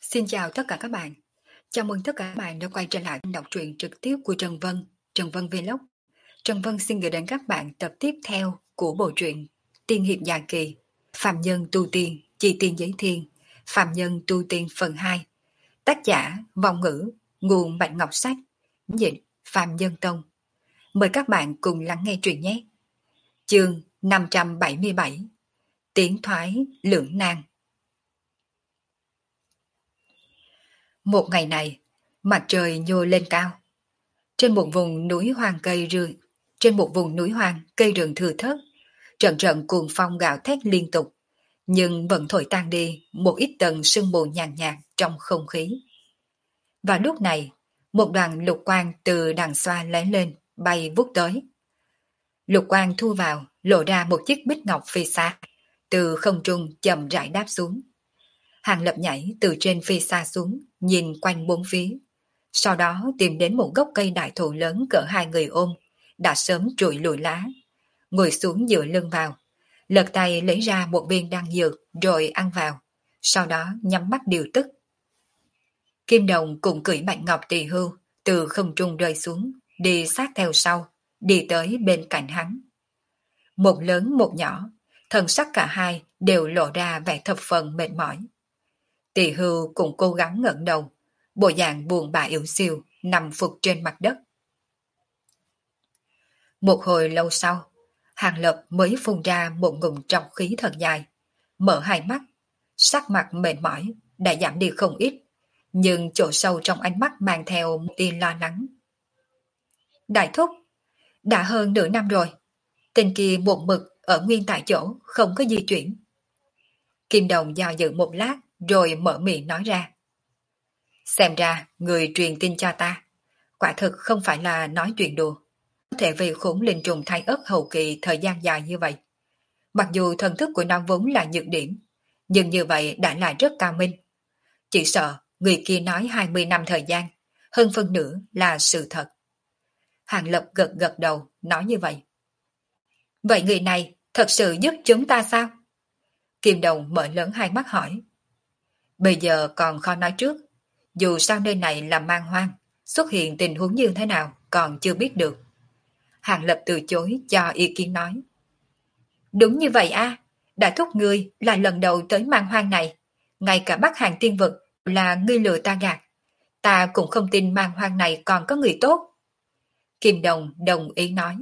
Xin chào tất cả các bạn. Chào mừng tất cả các bạn đã quay trở lại đọc truyện trực tiếp của Trần Vân, Trần Vân Vlog. Trần Vân xin gửi đến các bạn tập tiếp theo của bộ truyện Tiên hiệp dài kỳ, Phạm nhân tu tiên, chi tiên giới thiên, Phạm nhân tu tiên phần 2. Tác giả Vong Ngữ, nguồn Bạch Ngọc Sách, dịch Phạm Nhân Tông. Mời các bạn cùng lắng nghe truyện nhé. Chương 577, Tiến thoái lưỡng nan. Một ngày này, mặt trời nhô lên cao. Trên một vùng núi hoang cây rừng thưa thớt, trận trận cuồng phong gào thét liên tục, nhưng vẫn thổi tan đi một ít tầng sương mù nhàn nhạt trong không khí. Và lúc này, một đoàn lục quang từ đằng xa lóe lên, bay vút tới. Lục quang thu vào, lộ ra một chiếc bích ngọc phi xa, từ không trung chậm rãi đáp xuống. Hàng Lập nhảy từ trên phi xa xuống, nhìn quanh bốn phía. Sau đó tìm đến một gốc cây đại thụ lớn cỡ hai người ôm, đã sớm trụi lùi lá. Ngồi xuống dựa lưng vào, lật tay lấy ra một viên đan dược rồi ăn vào. Sau đó nhắm mắt điều tức. Kim Đồng cùng cưỡi Bạch Ngọc Tỳ Hưu từ không trung rơi xuống, đi sát theo sau, đi tới bên cạnh hắn. Một lớn một nhỏ, thần sắc cả hai đều lộ ra vẻ thập phần mệt mỏi. Tỳ Hưu cũng cố gắng ngẩng đầu, bộ dạng buồn bã yếu xìu nằm phục trên mặt đất. Một hồi lâu sau, Hàng Lập mới phun ra một ngụm trọc khí thật dài, mở hai mắt, sắc mặt mệt mỏi đã giảm đi không ít, nhưng chỗ sâu trong ánh mắt mang theo một tia lo lắng. Đại thúc, đã hơn nửa năm rồi, tên kia một mực ở nguyên tại chỗ, không có di chuyển. Kim Đồng do dự một lát rồi mở miệng nói ra. Xem ra người truyền tin cho ta, quả thực không phải là nói chuyện đùa. Có thể vì khủng linh trùng thai ớt hậu kỳ thời gian dài như vậy. Mặc dù thần thức của nó vốn là nhược điểm, nhưng như vậy đã là rất cao minh. Chỉ sợ người kia nói 20 năm thời gian, hơn phân nửa là sự thật. Hàng Lập gật gật đầu, nói như vậy. Vậy người này thật sự giúp chúng ta sao? Kim Đồng mở lớn hai mắt hỏi. Bây giờ còn khó nói trước. Dù sao nơi này là man hoang, xuất hiện tình huống như thế nào còn chưa biết được. Hàng Lập từ chối cho ý kiến nói. Đúng như vậy a, đã thúc ngươi là lần đầu tới man hoang này. Ngay cả Bắc Hàng tiên vực là ngươi lừa ta gạt. Ta cũng không tin man hoang này còn có người tốt. Kim Đồng đồng ý nói.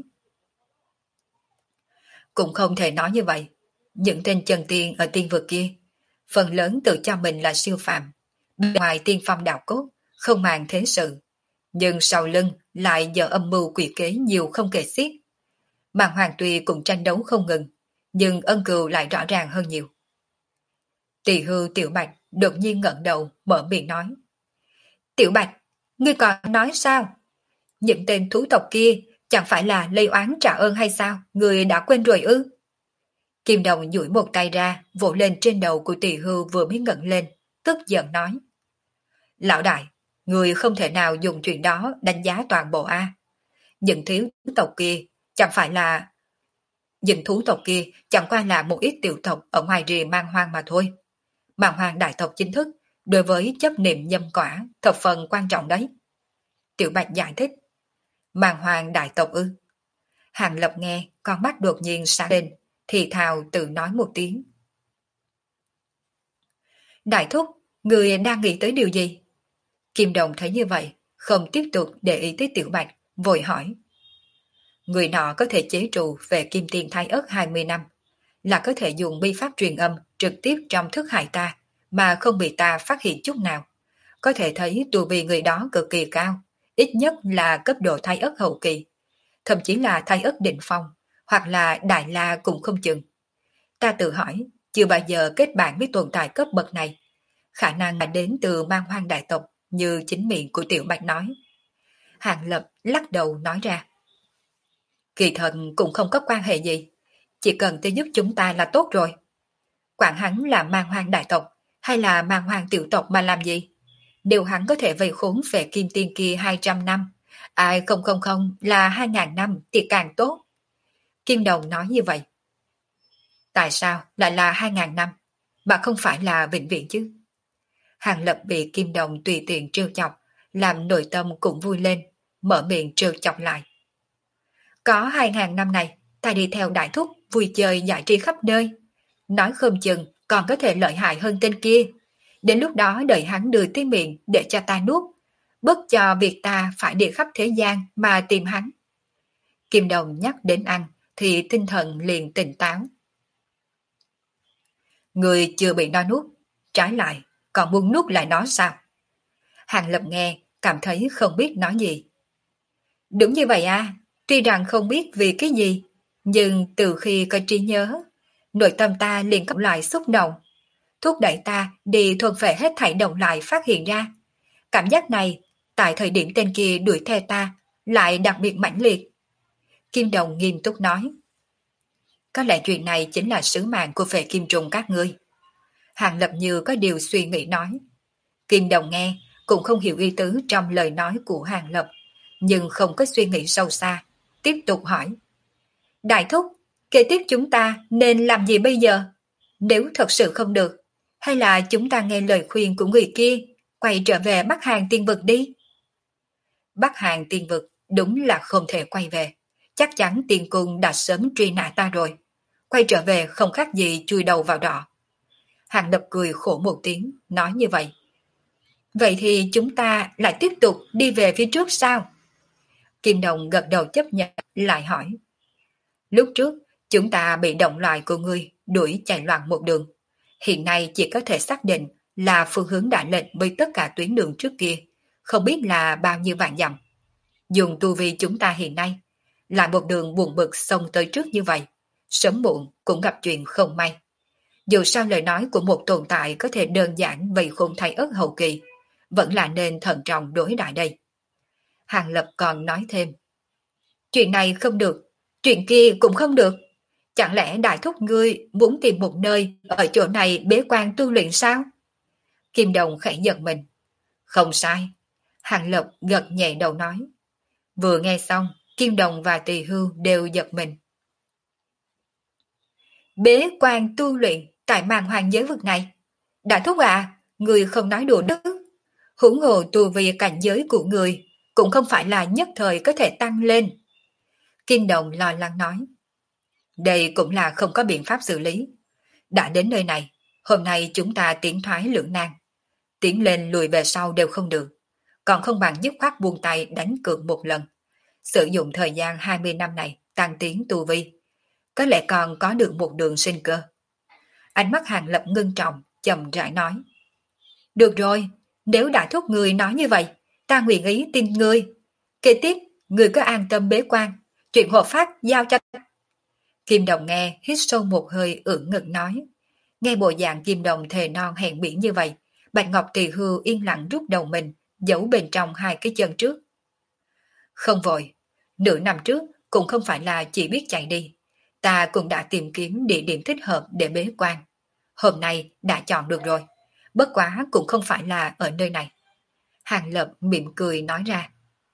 Cũng không thể nói như vậy. Những tên chân tiên ở tiên vực kia, phần lớn tự cho mình là siêu phàm. Ngoài tiên phong đạo cốt, không màng thế sự. Nhưng sau lưng lại giờ âm mưu quỷ kế nhiều không kể xiết. Màn Hoàng tuy cũng tranh đấu không ngừng, nhưng ân cừu lại rõ ràng hơn nhiều. Tỳ Hưu Tiểu Bạch đột nhiên ngẩng đầu mở miệng nói. Tiểu Bạch, ngươi còn nói sao? Những tên thú tộc kia chẳng phải là lây oán trả ơn hay sao? Ngươi đã quên rồi ư? Kim Đồng duỗi một tay ra, vỗ lên trên đầu của Tỳ Hưu vừa mới ngẩng lên, tức giận nói. Lão đại, người không thể nào dùng chuyện đó đánh giá toàn bộ A. Những thiếu tộc kia chẳng phải là... Những thú tộc kia chẳng qua là một ít tiểu tộc ở ngoài rìa man hoang mà thôi. Man hoang đại tộc chính thức đối với chấp niệm nhân quả thập phần quan trọng đấy. Tiểu Bạch giải thích. Man hoang đại tộc ư? Hàng Lập nghe, con mắt đột nhiên sáng lên, thì thào tự nói một tiếng. Đại thúc, người đang nghĩ tới điều gì? Kim Đồng thấy như vậy, không tiếp tục để ý tới Tiểu Bạch, vội hỏi. Người nọ có thể chế trụ về kim tiền thai ớt 20 năm, là có thể dùng bi pháp truyền âm trực tiếp trong thức hại ta, mà không bị ta phát hiện chút nào. Có thể thấy tu vi người đó cực kỳ cao, ít nhất là cấp độ thai ớt hậu kỳ, thậm chí là thai ớt đỉnh phong, hoặc là đại la cũng không chừng. Ta tự hỏi, chưa bao giờ kết bạn với tồn tại cấp bậc này, khả năng là đến từ man hoang đại tộc như chính miệng của Tiểu Bạch nói. Hàng Lập lắc đầu nói ra. Kỳ thật cũng không có quan hệ gì, chỉ cần tới giúp chúng ta là tốt rồi. Quản hắn là man hoang đại tộc hay là man hoang tiểu tộc mà làm gì? Nếu hắn có thể vây khốn về kim tiên kia 200 năm, ai không là 2.000 năm thì càng tốt. Kim Đồng nói như vậy. Tại sao lại là 2.000 năm, mà không phải là vĩnh viễn chứ? Hàng Lập bị Kim Đồng tùy tiện trêu chọc, làm nội tâm cũng vui lên, mở miệng trêu chọc lại. Có 2.000 năm này, ta đi theo đại thúc, vui chơi giải trí khắp nơi. Nói không chừng còn có thể lợi hại hơn tên kia. Đến lúc đó đợi hắn đưa tới miệng để cho ta nuốt, bất cho việc ta phải đi khắp thế gian mà tìm hắn. Kim Đồng nhắc đến ăn thì tinh thần liền tỉnh táo. Người chưa bị nó nuốt, trái lại còn muốn nuốt lại nó sao? Hàng Lập nghe cảm thấy không biết nói gì. Đúng như vậy à, tuy rằng không biết vì cái gì, nhưng từ khi có trí nhớ, nội tâm ta liền có lại xúc động, thúc đẩy ta đi thuần phệ hết thảy động lại phát hiện ra. Cảm giác này, tại thời điểm tên kia đuổi theo ta, lại đặc biệt mãnh liệt. Kim Đồng nghiêm túc nói. Có lẽ chuyện này chính là sứ mạng của phệ kim trùng các ngươi. Hàng Lập như có điều suy nghĩ nói. Kim Đồng nghe, cũng không hiểu ý tứ trong lời nói của Hàng Lập, nhưng không có suy nghĩ sâu xa, tiếp tục hỏi. Đại thúc, kế tiếp chúng ta nên làm gì bây giờ? Nếu thật sự không được, hay là chúng ta nghe lời khuyên của người kia, quay trở về Bắc Hàn Tiên Vực đi? Bắc Hàn Tiên Vực đúng là không thể quay về, chắc chắn Tiên Cung đã sớm truy nã ta rồi. Quay trở về không khác gì chui đầu vào đỏ. Hàng Lập cười khổ một tiếng, nói như vậy. Vậy thì chúng ta lại tiếp tục đi về phía trước sao? Kim Đồng gật đầu chấp nhận, lại hỏi. Lúc trước, chúng ta bị động loại của ngươi đuổi chạy loạn một đường. Hiện nay chỉ có thể xác định là phương hướng đã lệnh với tất cả tuyến đường trước kia, không biết là bao nhiêu vạn dặm. Dùng tu vi chúng ta hiện nay, lại một đường buồn bực xông tới trước như vậy, sớm muộn cũng gặp chuyện không may. Dù sao lời nói của một tồn tại có thể đơn giản vì khôn thay ớt hậu kỳ, vẫn là nên thận trọng đối đại đây. Hàng Lập còn nói thêm. Chuyện này không được, chuyện kia cũng không được. Chẳng lẽ đại thúc ngươi muốn tìm một nơi ở chỗ này bế quan tu luyện sao? Kim Đồng khẽ giật mình. Không sai. Hàng Lập gật nhẹ đầu nói. Vừa nghe xong, Kim Đồng và Tỳ Hưu đều giật mình. Bế quan tu luyện tại màn hoàng giới vực này. Đại thúc à, người không nói đùa đó. Huống hồ tu vi cảnh giới của người cũng không phải là nhất thời có thể tăng lên. Kim Đồng lo lắng nói. Đây cũng là không có biện pháp xử lý. Đã đến nơi này, hôm nay chúng ta tiến thoái lưỡng nan. Tiến lên lùi về sau đều không được. Còn không bằng dứt khoát buông tay đánh cược một lần. Sử dụng thời gian 20 năm này tăng tiến tu vi. Có lẽ còn có được một đường sinh cơ. Ánh mắt Hàng Lập ngưng trọng, chậm rãi nói. Được rồi, nếu đã thúc người nói như vậy, ta nguyện ý tin ngươi. Kế tiếp, người cứ an tâm bế quan, chuyện hộ pháp giao cho. Kim Đồng nghe, hít sâu một hơi ưỡn ngực nói. Nghe bộ dạng Kim Đồng thề non hẹn biển như vậy, Bạch Ngọc Tỳ Hưu yên lặng rút đầu mình, giấu bên trong hai cái chân trước. Không vội, nửa năm trước cũng không phải là chỉ biết chạy đi. Ta cũng đã tìm kiếm địa điểm thích hợp để bế quan. Hôm nay đã chọn được rồi, bất quá cũng không phải là ở nơi này. Hàng Lập mỉm cười nói ra.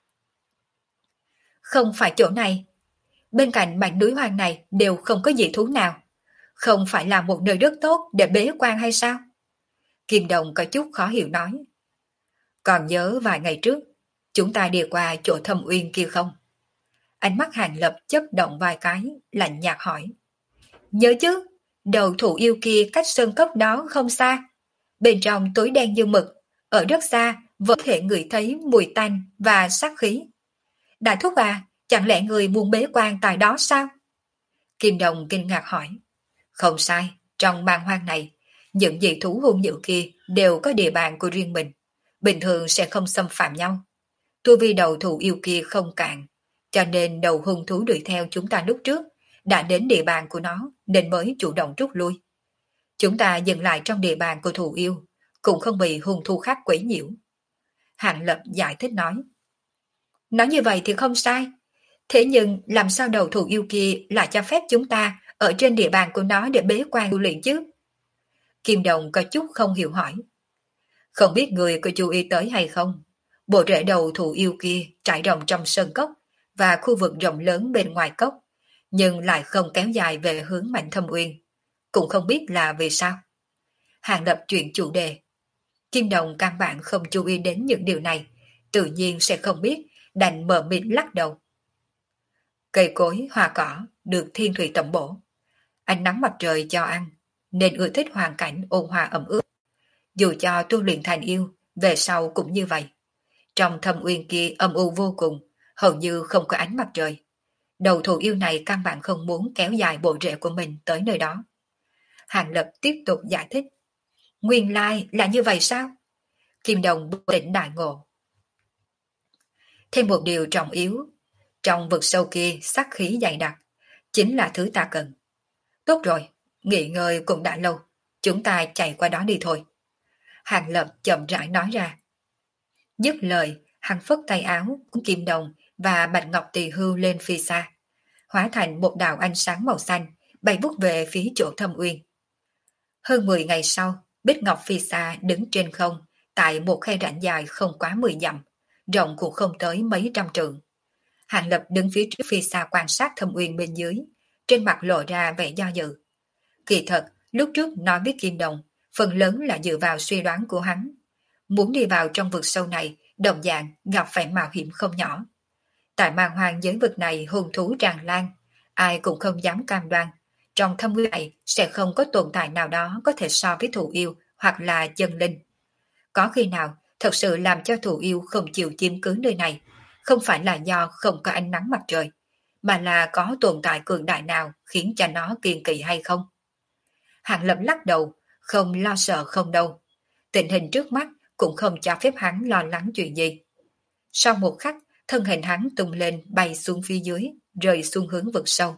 Không phải chỗ này. Bên cạnh mảnh núi hoang này đều không có dị thú nào. Không phải là một nơi rất tốt để bế quan hay sao? Kim Đồng có chút khó hiểu nói. Còn nhớ vài ngày trước, chúng ta đi qua chỗ Thâm Uyên kia không? Ánh mắt Hàng Lập chớp động vài cái, lạnh nhạt hỏi. Nhớ chứ, đầu thủ yêu kia cách sơn cốc đó không xa. Bên trong tối đen như mực, ở rất xa vẫn thể ngửi thấy mùi tanh và sát khí. Đại thúc à, chẳng lẽ người muốn bế quan tại đó sao? Kim Đồng kinh ngạc hỏi. Không sai, trong man hoang này, những dị thú hung dữ kia đều có địa bàn của riêng mình, bình thường sẽ không xâm phạm nhau. Tu vi đầu thủ yêu kia không cạn, cho nên đầu hung thú đuổi theo chúng ta lúc trước, đã đến địa bàn của nó nên mới chủ động rút lui. Chúng ta dừng lại trong địa bàn của thủ yêu, cũng không bị hung thú khác quấy nhiễu. Hạng Lập giải thích nói. Nói như vậy thì không sai, thế nhưng làm sao đầu thủ yêu kia lại cho phép chúng ta ở trên địa bàn của nó để bế quan tu luyện chứ? Kim Đồng có chút không hiểu hỏi. Không biết người có chú ý tới hay không? Bộ rễ đầu thủ yêu kia trải rộng trong sơn cốc và khu vực rộng lớn bên ngoài cốc, nhưng lại không kéo dài về hướng Mạnh Thâm Uyên. Cũng không biết là vì sao. Hàng Lập chuyển chủ đề. Kim Đồng căn bản không chú ý đến những điều này, tự nhiên sẽ không biết, đành mở miệng lắc đầu. Cây cối, hoa cỏ được thiên thủy tẩm bổ. Ánh nắng mặt trời cho ăn, nên ưa thích hoàn cảnh ôn hòa ẩm ướt. Dù cho tu luyện thành yêu, về sau cũng như vậy. Trong thâm uyên kia âm u vô cùng, hầu như không có ánh mặt trời. Đầu thù yêu này căn bản không muốn kéo dài bộ rễ của mình tới nơi đó. Hàng Lập tiếp tục giải thích. Nguyên lai là như vậy sao? Kim Đồng bừng tỉnh đại ngộ. Thêm một điều trọng yếu, trong vực sâu kia sát khí dày đặc, chính là thứ ta cần. Tốt rồi, nghỉ ngơi cũng đã lâu, chúng ta chạy qua đó đi thôi. Hàng Lập chậm rãi nói ra. Dứt lời, hắn phất tay áo, Kim Đồng và Bạch Ngọc Tỳ Hưu lên phía xa, hóa thành một đạo ánh sáng màu xanh, bay vút về phía chỗ Thâm Uyên. Hơn 10 ngày sau, Bích Ngọc Phi Sa đứng trên không, tại một khe rãnh dài không quá 10 dặm, rộng cũng không tới mấy trăm trượng. Hàng Lập đứng phía trước Phi Sa quan sát Thâm Uyên bên dưới, trên mặt lộ ra vẻ do dự. Kỳ thật, lúc trước nói với Kim Đồng, phần lớn là dựa vào suy đoán của hắn. Muốn đi vào trong vực sâu này, đồng dạng gặp phải mạo hiểm không nhỏ. Tại màn hoàng giới vực này hung thú tràn lan, ai cũng không dám cam đoan. Trong thâm nguyên này sẽ không có tồn tại nào đó có thể so với thù yêu hoặc là chân linh. Có khi nào thật sự làm cho thù yêu không chịu chiếm cứ nơi này, không phải là do không có ánh nắng mặt trời, mà là có tồn tại cường đại nào khiến cho nó kiêng kỵ hay không? Hàng Lập lắc đầu, không lo sợ không đâu. Tình hình trước mắt cũng không cho phép hắn lo lắng chuyện gì. Sau một khắc, thân hình hắn tung lên bay xuống phía dưới, rơi xuống hướng vực sâu.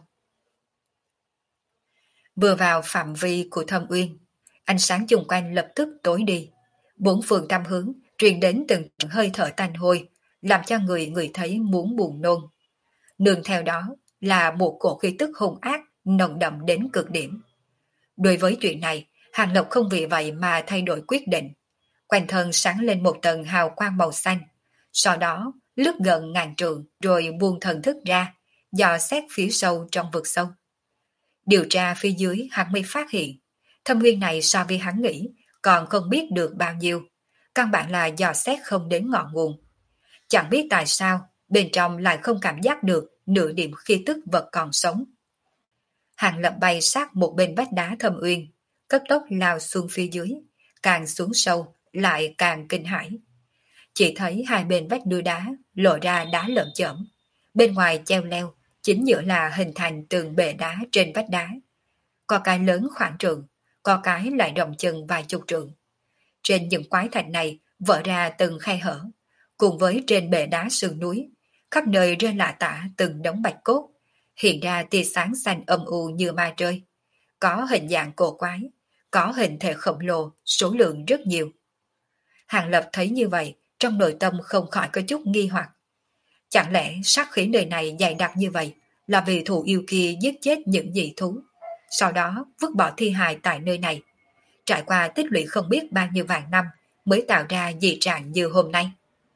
Vừa vào phạm vi của Thâm Uyên, ánh sáng chung quanh lập tức tối đi. Bốn phương tam hướng truyền đến từng hơi thở tanh hôi, làm cho người thấy muốn buồn nôn. Nương theo đó là một cổ khí tức hung ác, nồng đậm đến cực điểm. Đối với chuyện này, Hàng Lập không vì vậy mà thay đổi quyết định. Quanh thân sáng lên một tầng hào quang màu xanh, sau đó lướt gần ngàn trượng rồi buông thần thức ra, dò xét phía sâu trong vực sâu. Điều tra phía dưới hắn mới phát hiện, thâm nguyên này so với hắn nghĩ còn không biết được bao nhiêu, căn bản là dò xét không đến ngọn nguồn. Chẳng biết tại sao bên trong lại không cảm giác được nửa điểm khí tức vật còn sống. Hàng Lập bay sát một bên vách đá thâm uyên, cấp tốc lao xuống phía dưới, càng xuống sâu lại càng kinh hãi. Chỉ thấy hai bên vách núi đá lộ ra đá lởm chởm, bên ngoài treo leo, chính giữa là hình thành tường bệ đá trên vách đá. Có cái lớn khoảng trượng, có cái lại rộng chừng vài chục trượng. Trên những quái thạch này vỡ ra từng khe hở, cùng với trên bệ đá sườn núi, khắp nơi rơi lả tả từng đống bạch cốt, hiện ra tia sáng xanh âm u như ma rơi. Có hình dạng cổ quái, có hình thể khổng lồ, số lượng rất nhiều. Hàng Lập thấy như vậy, trong nội tâm không khỏi có chút nghi hoặc. Chẳng lẽ sát khí nơi này dày đặc như vậy là vì thù yêu kia giết chết những dị thú, sau đó vứt bỏ thi hài tại nơi này, trải qua tích lũy không biết bao nhiêu vạn năm mới tạo ra dị trạng như hôm nay.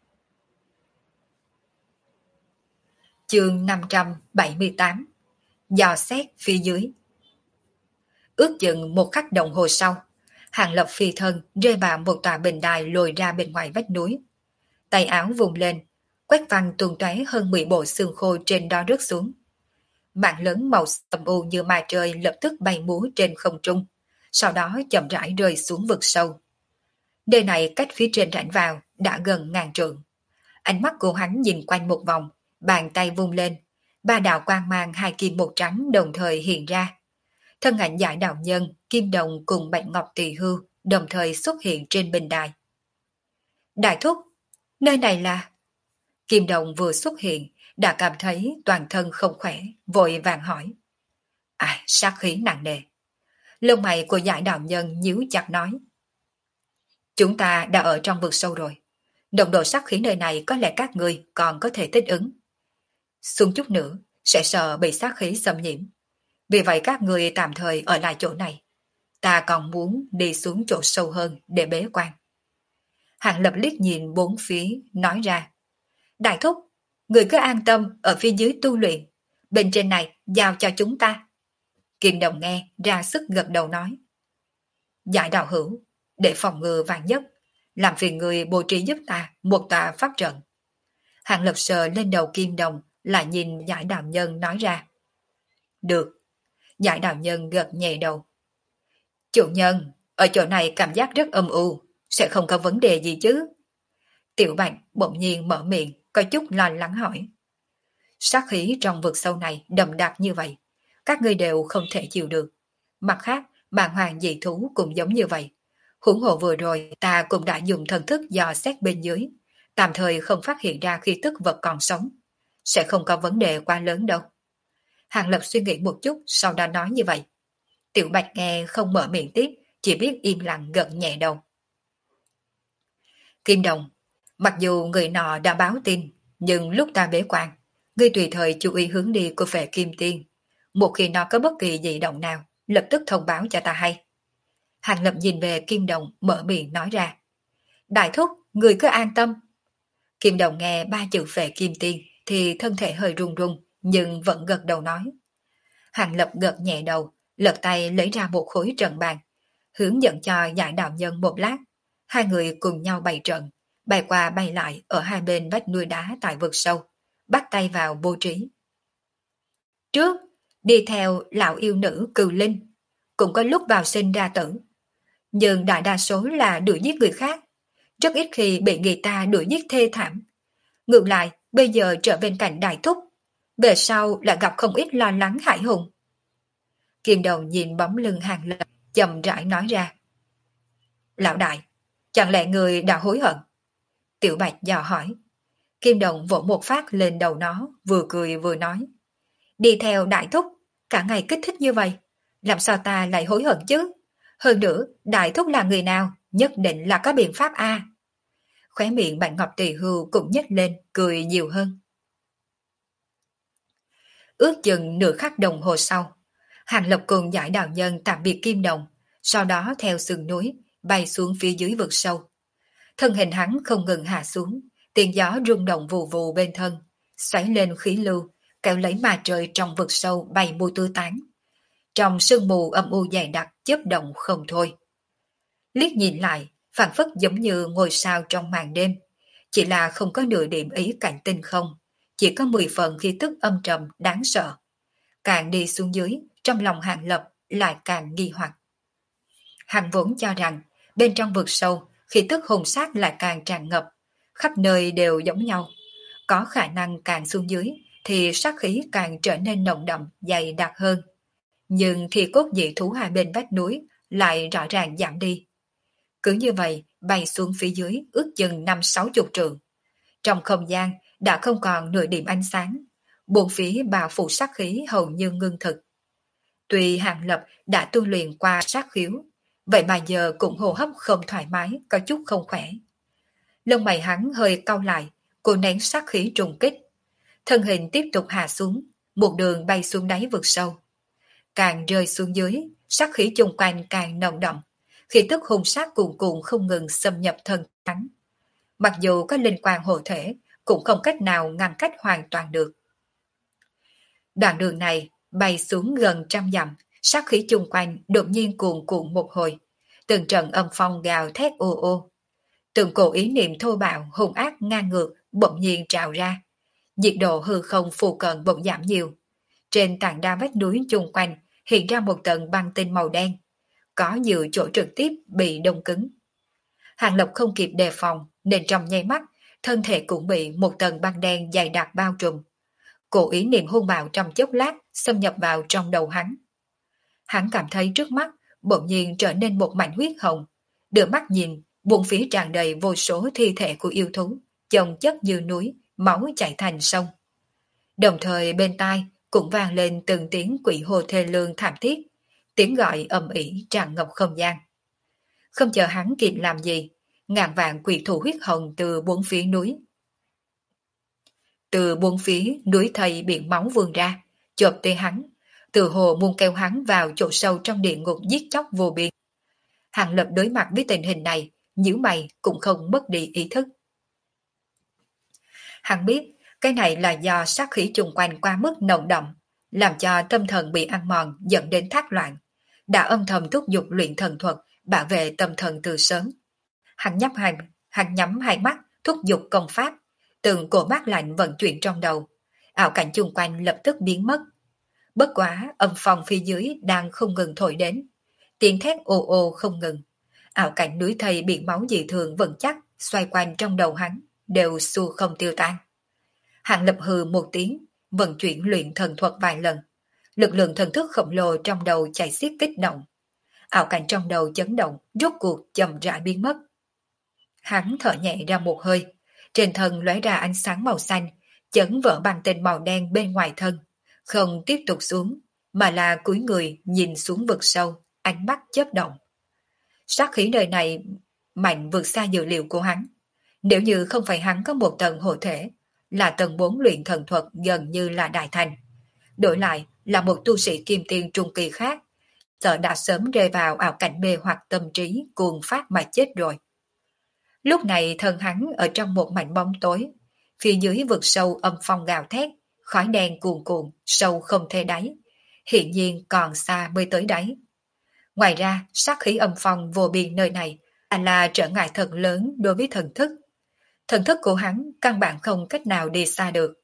Chương 578. Dò xét phía dưới. Ước chừng một khắc đồng hồ sau, Hàng Lập phi thân rơi vào một tòa bình đài lồi ra bên ngoài vách núi. Tay áo vùng lên, quét văn tuôn tóe hơn 10 bộ xương khô trên đó rớt xuống. Mạng lớn màu âm u như ma trời lập tức bay múa trên không trung, sau đó chậm rãi rơi xuống vực sâu. Nơi này cách phía trên rãnh vào đã gần ngàn trượng. Ánh mắt của hắn nhìn quanh một vòng, bàn tay vung lên, ba đạo quang mang hai kim một trắng đồng thời hiện ra. Thân ảnh giải đạo nhân, Kim Đồng cùng Bạch Ngọc Tỳ Hưu đồng thời xuất hiện trên bình đài. Đại thúc, nơi này là... Kim Đồng vừa xuất hiện, đã cảm thấy toàn thân không khỏe, vội vàng hỏi. Sát khí nặng nề. Lông mày của giải đạo nhân nhíu chặt nói. Chúng ta đã ở trong vực sâu rồi. Nồng độ sát khí nơi này có lẽ các người còn có thể thích ứng. Xuống chút nữa, sẽ sợ bị sát khí xâm nhiễm. Vì vậy các người tạm thời ở lại chỗ này. Ta còn muốn đi xuống chỗ sâu hơn để bế quan. Hàng Lập liếc nhìn bốn phía, nói ra. Đại thúc, người cứ an tâm ở phía dưới tu luyện. Bên trên này giao cho chúng ta. Kim Đồng nghe ra sức gật đầu nói. Giải đạo hữu, để phòng ngừa vạn nhất, làm phiền người bố trí giúp ta một tòa pháp trận. Hàng Lập sờ lên đầu Kim Đồng, lại nhìn Giải đạo nhân nói ra. Được. Giải đạo nhân gật nhẹ đầu. Chủ nhân, ở chỗ này cảm giác rất âm u, sẽ không có vấn đề gì chứ? Tiểu Bạch bỗng nhiên mở miệng, có chút lo lắng hỏi. Sát khí trong vực sâu này đậm đặc như vậy, các ngươi đều không thể chịu được. Mặt khác, bàng hoàng dị thú cũng giống như vậy. Huống hồ vừa rồi ta cũng đã dùng thần thức dò xét bên dưới, tạm thời không phát hiện ra khi tức vật còn sống. Sẽ không có vấn đề quá lớn đâu. Hàng Lập suy nghĩ một chút, sau đó nói như vậy. Tiểu Bạch nghe không mở miệng tiếp, chỉ biết im lặng gật nhẹ đầu. Kim Đồng, mặc dù người nọ đã báo tin, nhưng lúc ta bế quan, ngươi tùy thời chú ý hướng đi của Phệ Kim Tiên. Một khi nó có bất kỳ dị động nào, lập tức thông báo cho ta hay. Hàng Lập nhìn về Kim Đồng, mở miệng nói ra. Đại thúc, người cứ an tâm. Kim Đồng nghe ba chữ Phệ Kim Tiên thì thân thể hơi run run, nhưng vẫn gật đầu nói. Hàng Lập gật nhẹ đầu, lật tay lấy ra một khối trận bàn, hướng dẫn cho Giải đạo nhân một lát. Hai người cùng nhau bày trận, bay qua bay lại ở hai bên vách núi đá tại vực sâu, bắt tay vào bố trí. Trước, đi theo lão yêu nữ Cừu Linh, cũng có lúc vào sinh ra tử. Nhưng đại đa số là đuổi giết người khác, rất ít khi bị người ta đuổi giết thê thảm. Ngược lại, bây giờ trở bên cạnh đại thúc, về sau lại gặp không ít lo lắng hãi hùng. Kim Đồng nhìn bóng lưng Hàng Lập, chậm rãi nói ra. Lão đại, chẳng lẽ người đã hối hận? Tiểu Bạch dò hỏi. Kim Đồng vỗ một phát lên đầu nó, vừa cười vừa nói. Đi theo đại thúc, cả ngày kích thích như vậy, làm sao ta lại hối hận chứ? Hơn nữa, đại thúc là người nào, nhất định là có biện pháp a. Khóe miệng Bạch Ngọc Tỳ Hưu cũng nhếch lên, cười nhiều hơn. Ước chừng nửa khắc đồng hồ sau, Hàng Lập cùng Giải đạo nhân tạm biệt Kim Đồng, sau đó theo sườn núi, bay xuống phía dưới vực sâu. Thân hình hắn không ngừng hạ xuống, tiếng gió rung động vù vù bên thân, xoáy lên khí lưu, kéo lấy mà trời trong vực sâu bay mù tứ tán. Trong sương mù âm u dày đặc chớp động không thôi. Liếc nhìn lại, phảng phất giống như ngôi sao trong màn đêm, chỉ là không có nửa điểm ý cảnh tinh không, chỉ có 10 phần khí tức âm trầm đáng sợ. Càng đi xuống dưới, trong lòng Hàng Lập lại càng nghi hoặc. Hắn vốn cho rằng bên trong vực sâu khí tức hồn sát lại càng tràn ngập, khắp nơi đều giống nhau, có khả năng càng xuống dưới thì sát khí càng trở nên nồng đậm dày đặc hơn. Nhưng thì cốt dị thú hai bên vách núi lại rõ ràng giảm đi. Cứ như vậy bay xuống phía dưới ước chừng 50-60 trượng. Trong không gian đã không còn nửa điểm ánh sáng, bốn phía bao phủ sát khí hầu như ngưng thực. Tuy Hàng Lập đã tu luyện qua sát khiếu, vậy mà giờ cũng hô hấp không thoải mái, có chút không khỏe. Lông mày hắn hơi cau lại, cô nén sát khí trùng kích. Thân hình tiếp tục hạ xuống, một đường bay xuống đáy vực sâu. Càng rơi xuống dưới, sát khí chung quanh càng nồng đậm, khí tức hung sát cuồn cuộn không ngừng xâm nhập thân hắn. Mặc dù có linh quan hộ thể, cũng không cách nào ngăn cách hoàn toàn được. Đoạn đường này bay xuống gần 100 dặm, sát khí chung quanh đột nhiên cuồn cuộn một hồi, từng trận âm phong gào thét ô ô. Từng cổ ý niệm thô bạo hung ác ngang ngược bỗng nhiên trào ra, nhiệt độ hư không phù cận bỗng giảm nhiều. Trên tảng đá vách núi chung quanh hiện ra một tầng băng tinh màu đen, có nhiều chỗ trực tiếp bị đông cứng. Hàng Lập không kịp đề phòng nên trong nháy mắt, thân thể cũng bị một tầng băng đen dày đặc bao trùm. Cổ ý niệm hung bạo trong chốc lát xâm nhập vào trong đầu hắn. Hắn cảm thấy trước mắt bỗng nhiên trở nên một mảnh huyết hồng, đưa mắt nhìn, buông phía tràn đầy vô số thi thể của yêu thú, chồng chất như núi, máu chảy thành sông. Đồng thời bên tai cũng vang lên từng tiếng quỷ hô thê lương thảm thiết, tiếng gọi ầm ĩ tràn ngập không gian. Không chờ hắn kịp làm gì, ngàn vạn quỷ thủ huyết hồng từ bốn phía núi. Từ bốn phía núi thây biển máu vươn ra, chộp tới hắn, từ hồ muốn kéo hắn vào chỗ sâu trong địa ngục giết chóc vô biên. Hàng Lập đối mặt với tình hình này, nhíu mày cũng không mất đi ý thức. Hắn biết cái này là do sát khí chung quanh qua mức nồng đậm, làm cho tâm thần bị ăn mòn dẫn đến thác loạn, đã âm thầm thúc giục luyện thần thuật bảo vệ tâm thần từ sớm. Hắn nhắm hai Hắn nhắm hai mắt, thúc giục công pháp, từng cổ mát lạnh vận chuyển trong đầu. Ảo cảnh chung quanh lập tức biến mất. Bất quá âm phong phía dưới đang không ngừng thổi đến. Tiếng thét ồ ồ không ngừng. Ảo cảnh núi thây biển máu dị thường vững chắc xoay quanh trong đầu hắn, đều xu không tiêu tan. Hàng Lập hừ một tiếng, vận chuyển luyện thần thuật vài lần. Lực lượng thần thức khổng lồ trong đầu chạy xiết kích động. Ảo cảnh trong đầu chấn động, rốt cuộc chậm rãi biến mất. Hắn thở nhẹ ra một hơi, trên thân lóe ra ánh sáng màu xanh, chấn vỡ băng tinh màu đen bên ngoài thân, không tiếp tục xuống, mà là cúi người nhìn xuống vực sâu, ánh mắt chớp động. Sát khí nơi này mạnh vượt xa dự liệu của hắn. Nếu như không phải hắn có một tầng hộ thể, là tầng 4 luyện thần thuật gần như là đại thành. Đổi lại là một tu sĩ kim tiên trung kỳ khác, sợ đã sớm rơi vào ảo cảnh mê hoặc tâm trí cuồng phát mà chết rồi. Lúc này thân hắn ở trong một mảnh bóng tối, phía dưới vực sâu âm phong gào thét, khói đen cuồn cuộn, sâu không thể đáy, hiện nhiên còn xa mới tới đáy. Ngoài ra, sát khí âm phong vô biên nơi này là trở ngại thật lớn đối với thần thức. Thần thức của hắn căn bản không cách nào đi xa được.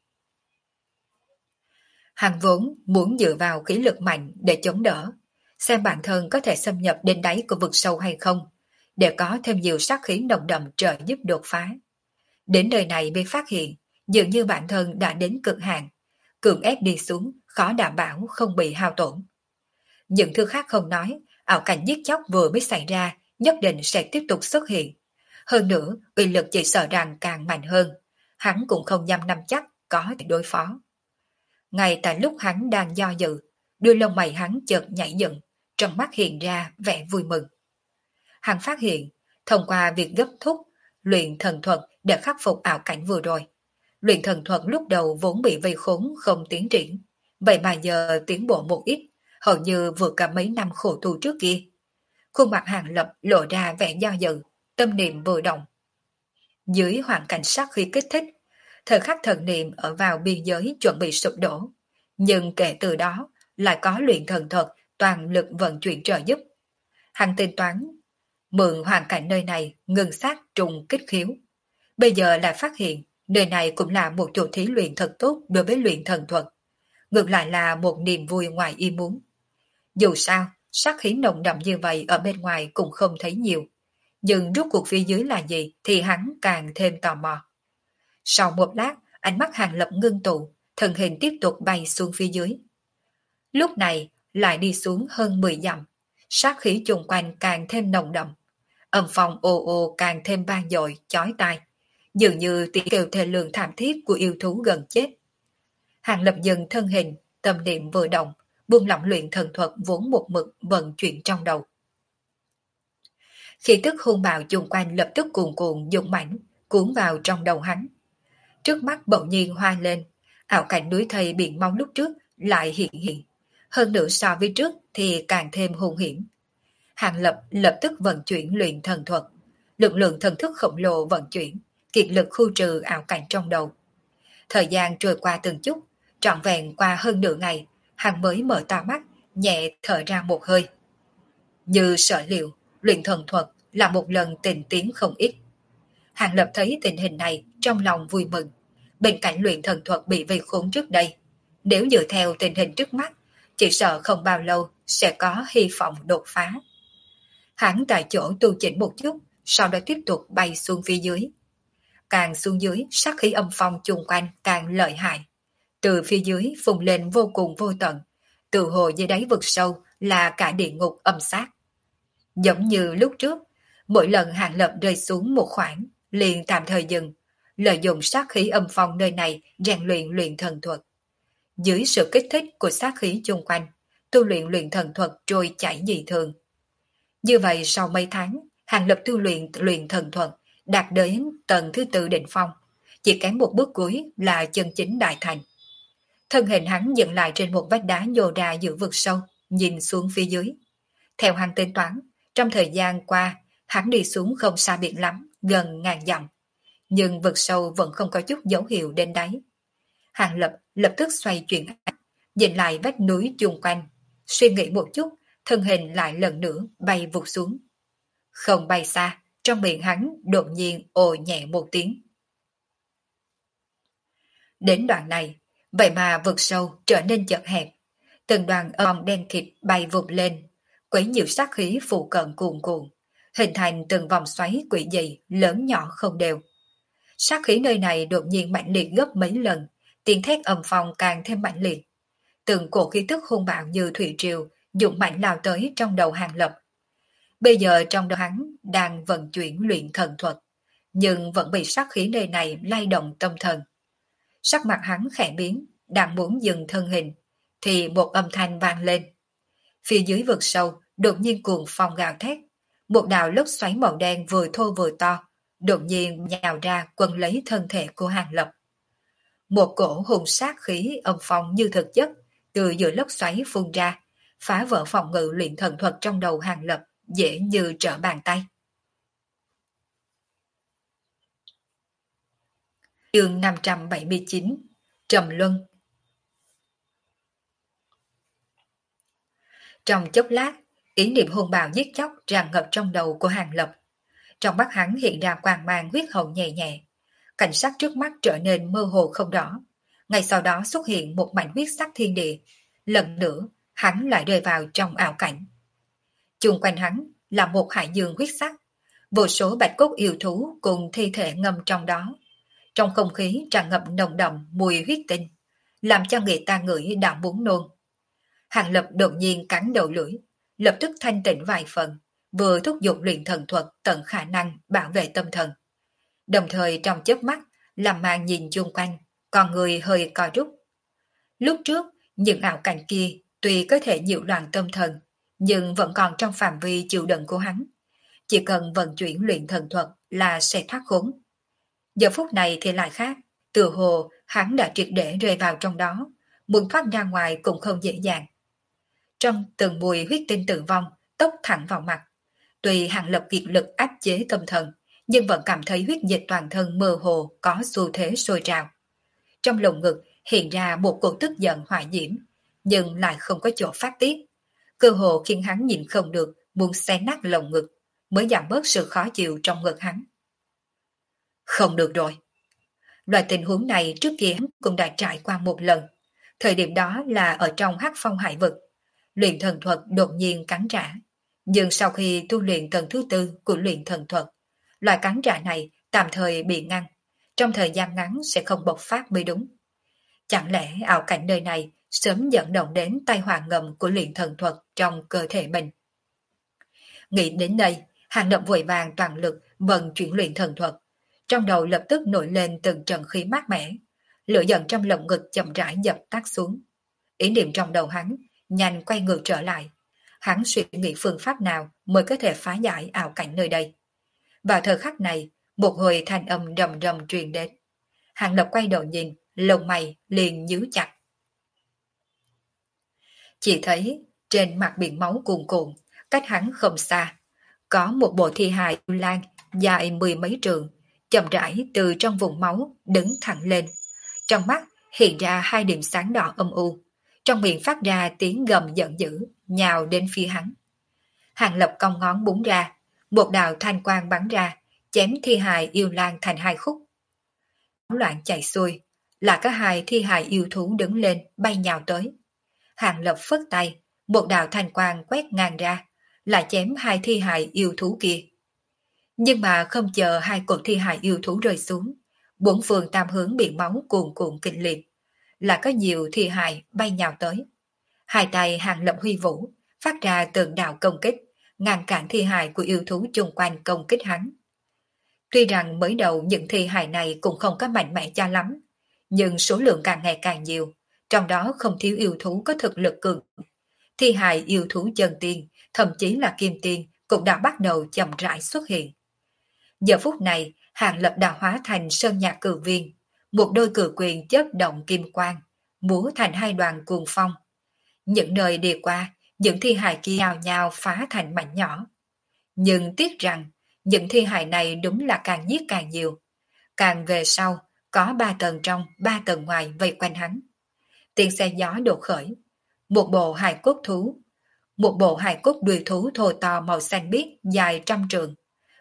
Hắn vốn muốn dựa vào khí lực mạnh để chống đỡ, xem bản thân có thể xâm nhập đến đáy của vực sâu hay không, để có thêm nhiều sát khí nồng đậm trợ giúp đột phá. Đến nơi này mới phát hiện, dường như bản thân đã đến cực hạn, cưỡng ép đi xuống, khó đảm bảo không bị hao tổn. Những thứ khác không nói, ảo cảnh giết chóc vừa mới xảy ra, nhất định sẽ tiếp tục xuất hiện. Hơn nữa, uy lực chỉ sợ rằng càng mạnh hơn, hắn cũng không nhằm nắm chắc có thể đối phó. Ngay tại lúc hắn đang do dự, đuôi lông mày hắn chợt nhảy dựng, trong mắt hiện ra vẻ vui mừng. Hắn phát hiện, thông qua việc gấp thúc, luyện thần thuật để khắc phục ảo cảnh vừa rồi. Luyện thần thuật lúc đầu vốn bị vây khốn không tiến triển, vậy mà giờ tiến bộ một ít, hầu như vượt cả mấy năm khổ tu trước kia. Khuôn mặt Hàng Lập lộ ra vẻ do dự, tâm niệm vừa động. Dưới hoàn cảnh sát khí kích thích, thời khắc thần niệm ở vào biên giới chuẩn bị sụp đổ, nhưng kể từ đó lại có luyện thần thuật toàn lực vận chuyển trợ giúp. Hắn tính toán mượn hoàn cảnh nơi này ngừng sát trùng kích khiếu. Bây giờ lại phát hiện nơi này cũng là một chỗ thí luyện thật tốt đối với luyện thần thuật. Ngược lại là một niềm vui ngoài ý muốn. Dù sao, sát khí nồng đậm như vậy ở bên ngoài cũng không thấy nhiều. Nhưng rốt cuộc phía dưới là gì thì hắn càng thêm tò mò. Sau một lát, ánh mắt Hàng Lập ngưng tụ, thân hình tiếp tục bay xuống phía dưới. Lúc này lại đi xuống hơn 10 dặm, sát khí chung quanh càng thêm nồng đậm. Âm phong ồ ồ càng thêm vang dội, chói tai, dường như tiếng kêu thê lương thảm thiết của yêu thú gần chết. Hàng Lập dừng thân hình, tâm niệm vừa động, buông lỏng luyện thần thuật vốn một mực vận chuyển trong đầu. Khí tức hung bạo chung quanh lập tức cuồn cuộn dũng mãnh, cuốn vào trong đầu hắn. Trước mắt bỗng nhiên hoa lên, ảo cảnh núi thây biển máu lúc trước lại hiện hiện, hơn nữa so với trước thì càng thêm hung hiểm. Hàng Lập lập tức vận chuyển luyện thần thuật, lực lượng thần thức khổng lồ vận chuyển, kiệt lực khu trừ ảo cảnh trong đầu. Thời gian trôi qua từng chút, trọn vẹn qua hơn nửa ngày, hắn mới mở to mắt, nhẹ thở ra một hơi. Như sở liệu, luyện thần thuật là một lần tình tiến không ít. Hàng Lập thấy tình hình này trong lòng vui mừng. Bên cạnh luyện thần thuật bị vây khốn trước đây, nếu dựa theo tình hình trước mắt, chỉ sợ không bao lâu sẽ có hy vọng đột phá. Hắn tại chỗ tu chỉnh một chút, sau đó tiếp tục bay xuống phía dưới. Càng xuống dưới, sát khí âm phong chung quanh càng lợi hại. Từ phía dưới phùng lên vô cùng vô tận, từ hồ dưới đáy vực sâu là cả địa ngục âm sát. Giống như lúc trước, mỗi lần Hàng Lập rơi xuống một khoảng, liền tạm thời dừng, lợi dụng sát khí âm phong nơi này rèn luyện luyện thần thuật. Dưới sự kích thích của sát khí chung quanh, tu luyện luyện thần thuật trôi chảy dị thường. Như vậy sau mấy tháng, Hàng Lập tu luyện luyện thần thuật đạt đến tầng thứ 4 đỉnh phong, chỉ kém một bước cuối là chân chính đại thành. Thân hình hắn dừng lại trên một vách đá nhô ra giữa vực sâu, nhìn xuống phía dưới. Theo hắn tính toán, trong thời gian qua, hắn đi xuống không xa biệt lắm, gần ngàn dặm. Nhưng vực sâu vẫn không có chút dấu hiệu đến đáy. Hàng Lập lập tức xoay chuyển, nhìn lại vách núi chung quanh, suy nghĩ một chút, thân hình lại lần nữa bay vụt xuống. Không bay xa, trong miệng hắn đột nhiên ồ nhẹ một tiếng. Đến đoạn này, vậy mà vực sâu trở nên chật hẹp, từng đoàn âm đen kịt bay vụt lên, quấy nhiều sát khí phụ cận cuồn cuộn, hình thành từng vòng xoáy quỷ dị lớn nhỏ không đều. Sát khí nơi này đột nhiên mạnh liệt gấp mấy lần, tiếng thét âm phong càng thêm mạnh liệt. Từng cổ khí tức hung bạo như thủy triều dũng mạnh lao tới trong đầu Hàng Lập. Bây giờ trong đầu hắn đang vận chuyển luyện thần thuật, nhưng vẫn bị sát khí nơi này lay động tâm thần. Sắc mặt hắn khẽ biến, đang muốn dừng thân hình, thì một âm thanh vang lên. Phía dưới vực sâu, đột nhiên cuồng phong gào thét. Một đạo lốc xoáy màu đen vừa thô vừa to, đột nhiên nhào ra quấn lấy thân thể của Hàng Lập. Một cổ hùng sát khí âm phong như thực chất, từ giữa lốc xoáy phun ra, phá vỡ phòng ngự luyện thần thuật trong đầu Hàng Lập, dễ như trở bàn tay. Chương 579 Trầm Luân. Trong chốc lát, ý niệm hung bạo giết chóc tràn ngập trong đầu của Hàng Lập. Trong mắt hắn hiện ra quang mang huyết hồng nhẹ nhẹ, cảnh sắc trước mắt trở nên mơ hồ không rõ. Ngay sau đó xuất hiện một mảnh huyết sắc thiên địa. Lần nữa, hắn lại rơi vào trong ảo cảnh. Chung quanh hắn là một hải dương huyết sắc, vô số bạch cốt yêu thú cùng thi thể ngâm trong đó. Trong không khí tràn ngập nồng đậm mùi huyết tinh, làm cho người ta ngửi đã muốn nôn. Hàng Lập đột nhiên cắn đầu lưỡi, lập tức thanh tịnh vài phần, vừa thúc giục luyện thần thuật tận khả năng bảo vệ tâm thần. Đồng thời trong chớp mắt, làm màn nhìn chung quanh, con người hơi co rút. Lúc trước, những ảo cảnh kia tuy có thể nhiễu loạn tâm thần, nhưng vẫn còn trong phạm vi chịu đựng của hắn. Chỉ cần vận chuyển luyện thần thuật là sẽ thoát khốn. Giờ phút này thì lại khác, từ hồ hắn đã triệt để rơi vào trong đó, muốn thoát ra ngoài cũng không dễ dàng. Trong từng mùi huyết tinh tử vong, tốc thẳng vào mặt. Tuy Hàng Lập kiệt lực áp chế tâm thần, nhưng vẫn cảm thấy huyết dịch toàn thân mơ hồ có xu thế sôi trào. Trong lồng ngực hiện ra một cổ tức giận hỏa diễm, nhưng lại không có chỗ phát tiết. Cơ hồ khiến hắn nhìn không được, muốn xé nát lồng ngực, mới giảm bớt sự khó chịu trong ngực hắn. Không được rồi. Loại tình huống này trước kia hắn cũng đã trải qua một lần. Thời điểm đó là ở trong Hắc Phong Hải vực. Luyện thần thuật đột nhiên cắn trả. Nhưng sau khi tu luyện tầng thứ tư của luyện thần thuật, loại cắn trả này tạm thời bị ngăn. Trong thời gian ngắn sẽ không bộc phát mới đúng. Chẳng lẽ ảo cảnh nơi này sớm dẫn động đến tai họa ngầm của luyện thần thuật trong cơ thể mình? Nghĩ đến đây, Hàng Lập vội vàng toàn lực vận chuyển luyện thần thuật. Trong đầu lập tức nổi lên từng trận khí mát mẻ. Lửa giận trong lồng ngực chậm rãi dập tắt xuống. Ý niệm trong đầu hắn nhanh quay ngược trở lại. Hắn suy nghĩ phương pháp nào mới có thể phá giải ảo cảnh nơi đây. Vào thời khắc này, một hồi thanh âm rầm rầm truyền đến. Hàng Lập quay đầu nhìn, lông mày liền nhíu chặt. Chỉ thấy trên mặt biển máu cuồn cuộn, cách hắn không xa, có một bộ thi hài yêu lang dài mười mấy trượng, chậm rãi từ trong vùng máu đứng thẳng lên. Trong mắt hiện ra hai điểm sáng đỏ âm u, trong miệng phát ra tiếng gầm giận dữ, nhào đến phía hắn. Hàng Lập cong ngón búng ra, một đạo thanh quang bắn ra, chém thi hài yêu lang thành hai khúc. Loạn chạy xuôi, là có hai thi hài yêu thú đứng lên bay nhào tới. Hàng Lập phất tay, một đạo thanh quang quét ngang ra, lại chém hai thi hài yêu thú kia. Nhưng mà không chờ hai cột thi hài yêu thú rơi xuống, bốn phương tam hướng biển máu cuồn cuộn kịch liệt, là có nhiều thi hài bay nhào tới. Hai tay Hàng Lập huy vũ, phát ra từng đạo công kích, ngăn cản thi hài của yêu thú chung quanh công kích hắn. Tuy rằng mới đầu những thi hài này cũng không có mạnh mẽ cho lắm, nhưng số lượng càng ngày càng nhiều, trong đó không thiếu yêu thú có thực lực cường. Thi hài yêu thú chân tiên, thậm chí là kim tiên cũng đã bắt đầu chậm rãi xuất hiện. Giờ phút này, Hàng Lập đã hóa thành sơn nhạc cử viên, một đôi cử quyền chớp động kim quang, múa thành hai đoàn cuồng phong. Những nơi đi qua, những thi hài kia nhào nhào phá thành mảnh nhỏ. Nhưng tiếc rằng, những thi hài này đúng là càng giết càng nhiều. Càng về sau, có 3 tầng trong, 3 tầng ngoài vây quanh hắn. Tiếng xe gió đột khởi. Một bộ hài cốt thú. Một bộ hài cốt đuôi thú thô to màu xanh biếc dài trăm trượng.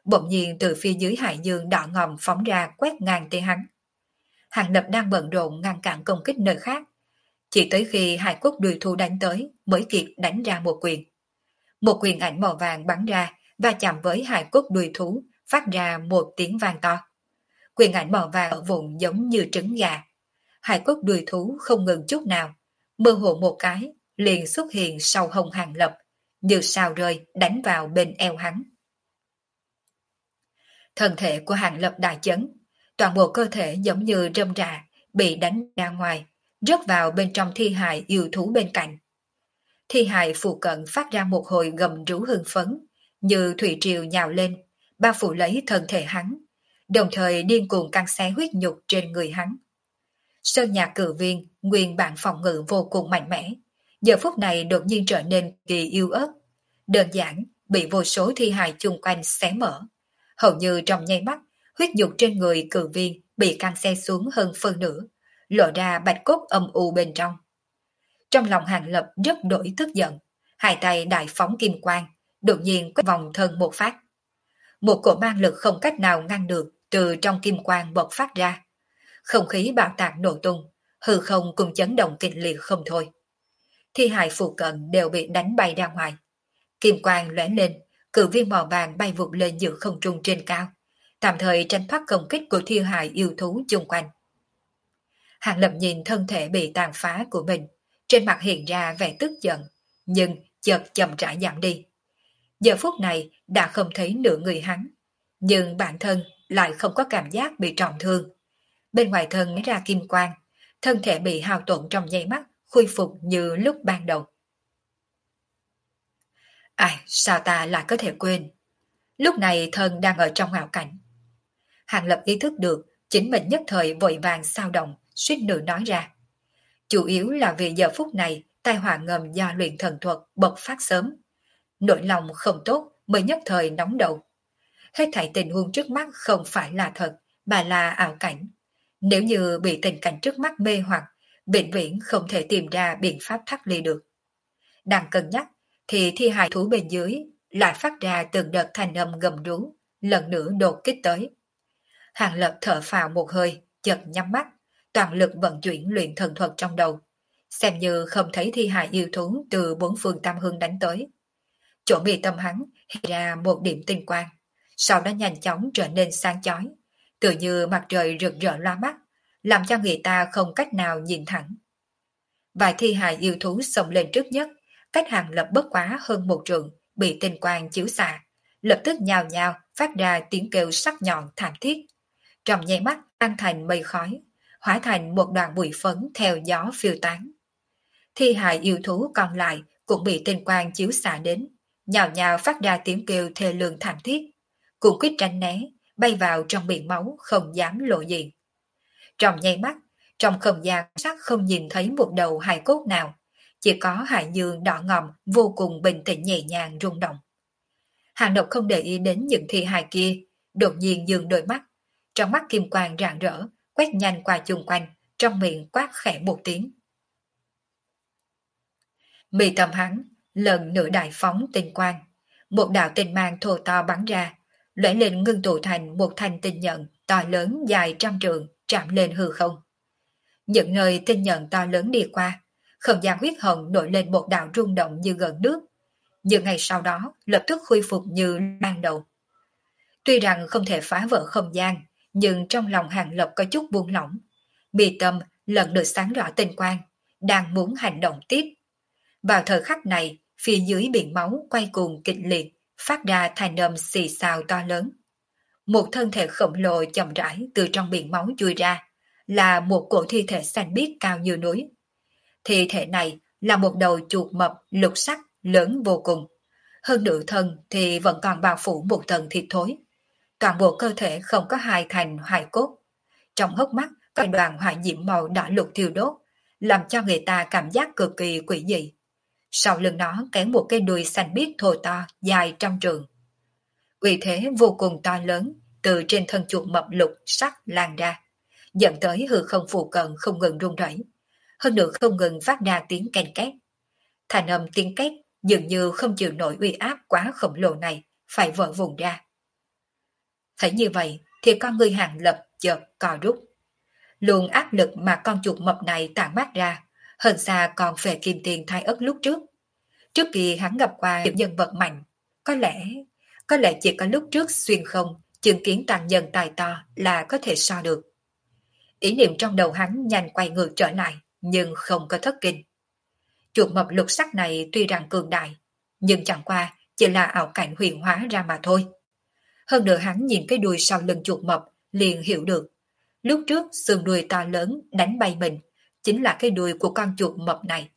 bỗng nhiên từ phía dưới hải dương đỏ ngòm phóng ra quét ngang tới hắn. Hàng Lập đang bận rộn ngăn cản công kích nơi khác, chỉ tới khi hải cốt đùi thu đánh tới mới kịp đánh ra một quyền. Một quyền ảnh màu vàng bắn ra và chạm với hải cốt đùi thú, phát ra một tiếng vang to. Quyền ảnh màu vàng ở vùng giống như trứng gà. Hải cốt đùi thú không ngừng chút nào, mơ hồ một cái liền xuất hiện sau hông Hàng Lập, như sao rơi đánh vào bên eo hắn. Thân thể của Hàng Lập đại chấn, toàn bộ cơ thể giống như rơm rạ, bị đánh ra ngoài, rớt vào bên trong thi hài yêu thú bên cạnh. Thi hài phụ cận phát ra một hồi gầm rú hưng phấn, như thủy triều nhào lên, bao phủ lấy thân thể hắn, đồng thời điên cuồng cắn xé huyết nhục trên người hắn. Sơn Nhạc Cử Viên, nguyên bản phòng ngự vô cùng mạnh mẽ, giờ phút này đột nhiên trở nên kỳ yêu ớt, đơn giản bị vô số thi hài chung quanh xé mở. Hầu như trong nháy mắt, huyết nhục trên người Cử Viên bị căng xe xuống hơn phân nửa, lộ ra bạch cốt âm u bên trong. Trong lòng Hàng Lập rất đổi tức giận, hai tay đại phóng kim quang, đột nhiên quét vòng thân một phát. Một cổ mang lực không cách nào ngăn được từ trong kim quang bộc phát ra. Không khí bạo tạc nổ tung, hư không cùng chấn động kịch liệt không thôi. Thi hài phụ cận đều bị đánh bay ra ngoài. Kim quang lóe lên, Cử Viên màu vàng bay vụt lên giữa không trung trên cao, tạm thời tránh thoát công kích của thi hài yêu thú chung quanh. Hàng Lập nhìn thân thể bị tàn phá của mình, trên mặt hiện ra vẻ tức giận, nhưng chợt chậm rãi giảm đi. Giờ phút này đã không thấy nửa người hắn, nhưng bản thân lại không có cảm giác bị trọng thương. Bên ngoài thân ra kim quang, thân thể bị hao tổn trong nháy mắt, khôi phục như lúc ban đầu. Ai, sao ta lại có thể quên? Lúc này thân đang ở trong ảo cảnh. Hàng Lập ý thức được, chính mình nhất thời vội vàng sao động, suýt nữa nói ra. Chủ yếu là vì giờ phút này, tai họa ngầm do luyện thần thuật bộc phát sớm. Nỗi lòng không tốt mới nhất thời nóng đầu. Hết thảy tình huống trước mắt không phải là thật, mà là ảo cảnh. Nếu như bị tình cảnh trước mắt mê hoặc, vĩnh viễn không thể tìm ra biện pháp thoát ly được. Đang cân nhắc, thì thi hài thú bên dưới lại phát ra từng đợt thanh âm gầm rú, lần nữa đột kích tới. Hàng Lập thở phào một hơi, chợt nhắm mắt, toàn lực vận chuyển luyện thần thuật trong đầu, xem như không thấy thi hài yêu thú từ bốn phương tam hương đánh tới. Chỗ mi tâm hắn hiện ra một điểm tinh quang, sau đó nhanh chóng trở nên sáng chói, tựa như mặt trời rực rỡ loa mắt, làm cho người ta không cách nào nhìn thẳng. Vài thi hài yêu thú xông lên trước nhất, cách Hàng Lập bất quá hơn một trượng, bị tinh quang chiếu xạ, lập tức nhào nhào phát ra tiếng kêu sắc nhọn thảm thiết. Trong nháy mắt tan thành mây khói, hóa thành một đoàn bụi phấn theo gió phiêu tán. Thi hài yêu thú còn lại cũng bị tinh quang chiếu xạ đến, nhào nhào phát ra tiếng kêu thê lương thảm thiết, cùng quyết tránh né, bay vào trong biển máu không dám lộ diện. Trong nháy mắt, trong không gian sắc không nhìn thấy một đầu hài cốt nào, chỉ có hải dương đỏ ngòm vô cùng bình tĩnh nhẹ nhàng rung động. Hàng Độc không để ý đến những thi hài kia, đột nhiên dừng đôi mắt, trong mắt kim quang rạng rỡ, quét nhanh qua chung quanh, trong miệng quát khẽ một tiếng. Mì tầm hắn, lần nữa đại phóng tinh quang, một đạo tinh mang thô to bắn ra, lóe lên ngưng tụ thành một thanh tinh nhận to lớn dài trăm trượng, chạm lên hư không. Những nơi tinh nhận to lớn đi qua, không gian huyết hồng nổi lên một đạo rung động như gần nước, nhưng ngày sau đó lập tức khôi phục như ban đầu. Tuy rằng không thể phá vỡ không gian, nhưng trong lòng Hàng Lập có chút buông lỏng. Mi tâm lần được sáng rõ tinh quang, đang muốn hành động tiếp. Vào thời khắc này, phía dưới biển máu quay cuồng kịch liệt, phát ra thành âm xì xào to lớn. Một thân thể khổng lồ chậm rãi từ trong biển máu chui ra, là một cổ thi thể xanh biếc cao như núi. Thi thể này là một đầu chuột mập lục sắc lớn vô cùng. Hơn nửa thân thì vẫn còn bao phủ một tầng thịt thối. Toàn bộ cơ thể không có hai thành hài cốt. Trong hốc mắt có đoàn hỏa diễm màu đỏ lục thiêu đốt, làm cho người ta cảm giác cực kỳ quỷ dị. Sau lưng nó kéo một cái đuôi xanh biếc thô to dài trăm trượng. Uy thế vô cùng to lớn từ trên thân chuột mập lục sắc lan ra, dẫn tới hư không phụ cận không ngừng rung rẩy, hơn nữa không ngừng phát ra tiếng ken két. Thành âm tiếng két dường như không chịu nổi uy áp quá khổng lồ này, phải vỡ vụn ra. Thấy như vậy thì con người Hàng Lập chợt co rút. Luồng áp lực mà con chuột mập này tản mát ra, hơn xa còn về kim tiền thai ất lúc trước. Trước khi hắn gặp qua những nhân vật mạnh, có lẽ, có lẽ chỉ có lúc trước xuyên không, chứng kiến tàn nhân tài to là có thể so được. Ý niệm trong đầu hắn nhanh quay ngược trở lại, nhưng không có thất kinh. Chuột mập lục sắc này tuy rằng cường đại, nhưng chẳng qua chỉ là ảo cảnh huyền hóa ra mà thôi. Hơn nữa hắn nhìn cái đuôi sau lưng chuột mập, liền hiểu được. Lúc trước sườn đuôi to lớn đánh bay mình, chính là cái đuôi của con chuột mập này.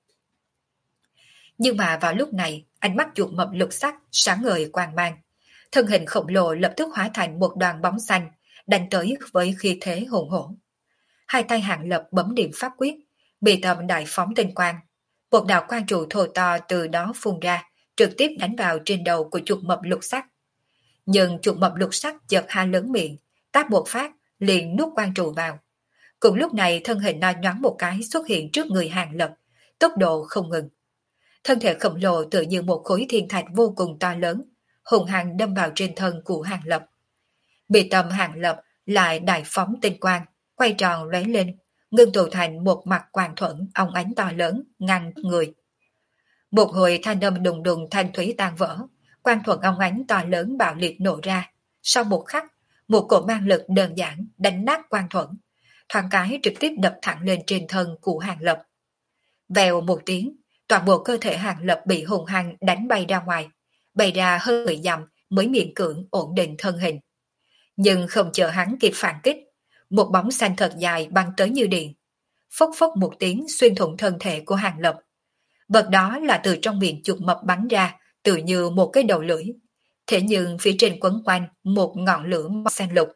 Nhưng mà vào lúc này, ánh mắt chuột mập lục sắc sáng ngời quang mang. Thân hình khổng lồ lập tức hóa thành một đoàn bóng xanh, đánh tới với khí thế hùng hổ. Hai tay Hàng Lập bấm điểm pháp quyết, bị tầm đại phóng tinh quang. Một đạo quang trụ thô to từ đó phun ra, trực tiếp đánh vào trên đầu của chuột mập lục sắc. Nhưng chuột mập lục sắc chợt há lớn miệng, táp một phát, liền nuốt quang trụ vào. Cùng lúc này thân hình nó nhoáng một cái xuất hiện trước người Hàng Lập, tốc độ không ngừng. Thân thể khổng lồ tự như một khối thiên thạch vô cùng to lớn, hùng hăng đâm vào trên thân của Hàng Lập. Bị tầm Hàng Lập lại đại phóng tinh quang, quay tròn lóe lên, ngưng tụ thành một mặt quang thuẫn óng ánh to lớn ngăn người. Một hồi thanh âm đùng đùng thanh thúy tan vỡ, quang thuẫn óng ánh to lớn bạo liệt nổ ra. Sau một khắc, một cổ mang lực đơn giản đánh nát quang thuẫn, thoáng cái trực tiếp đập thẳng lên trên thân của Hàng Lập. Vèo một tiếng, toàn bộ cơ thể Hàng Lập bị hùng hăng đánh bay ra ngoài, bay ra hơn 10 dặm mới miễn cưỡng ổn định thân hình. Nhưng không chờ hắn kịp phản kích, một bóng xanh thật dài băng tới như điện, phốc phốc một tiếng xuyên thủng thân thể của Hàng Lập. Vật đó là từ trong miệng chuột mập bắn ra, tự như một cái đầu lưỡi. Thế nhưng phía trên quấn quanh một ngọn lửa màu xanh lục.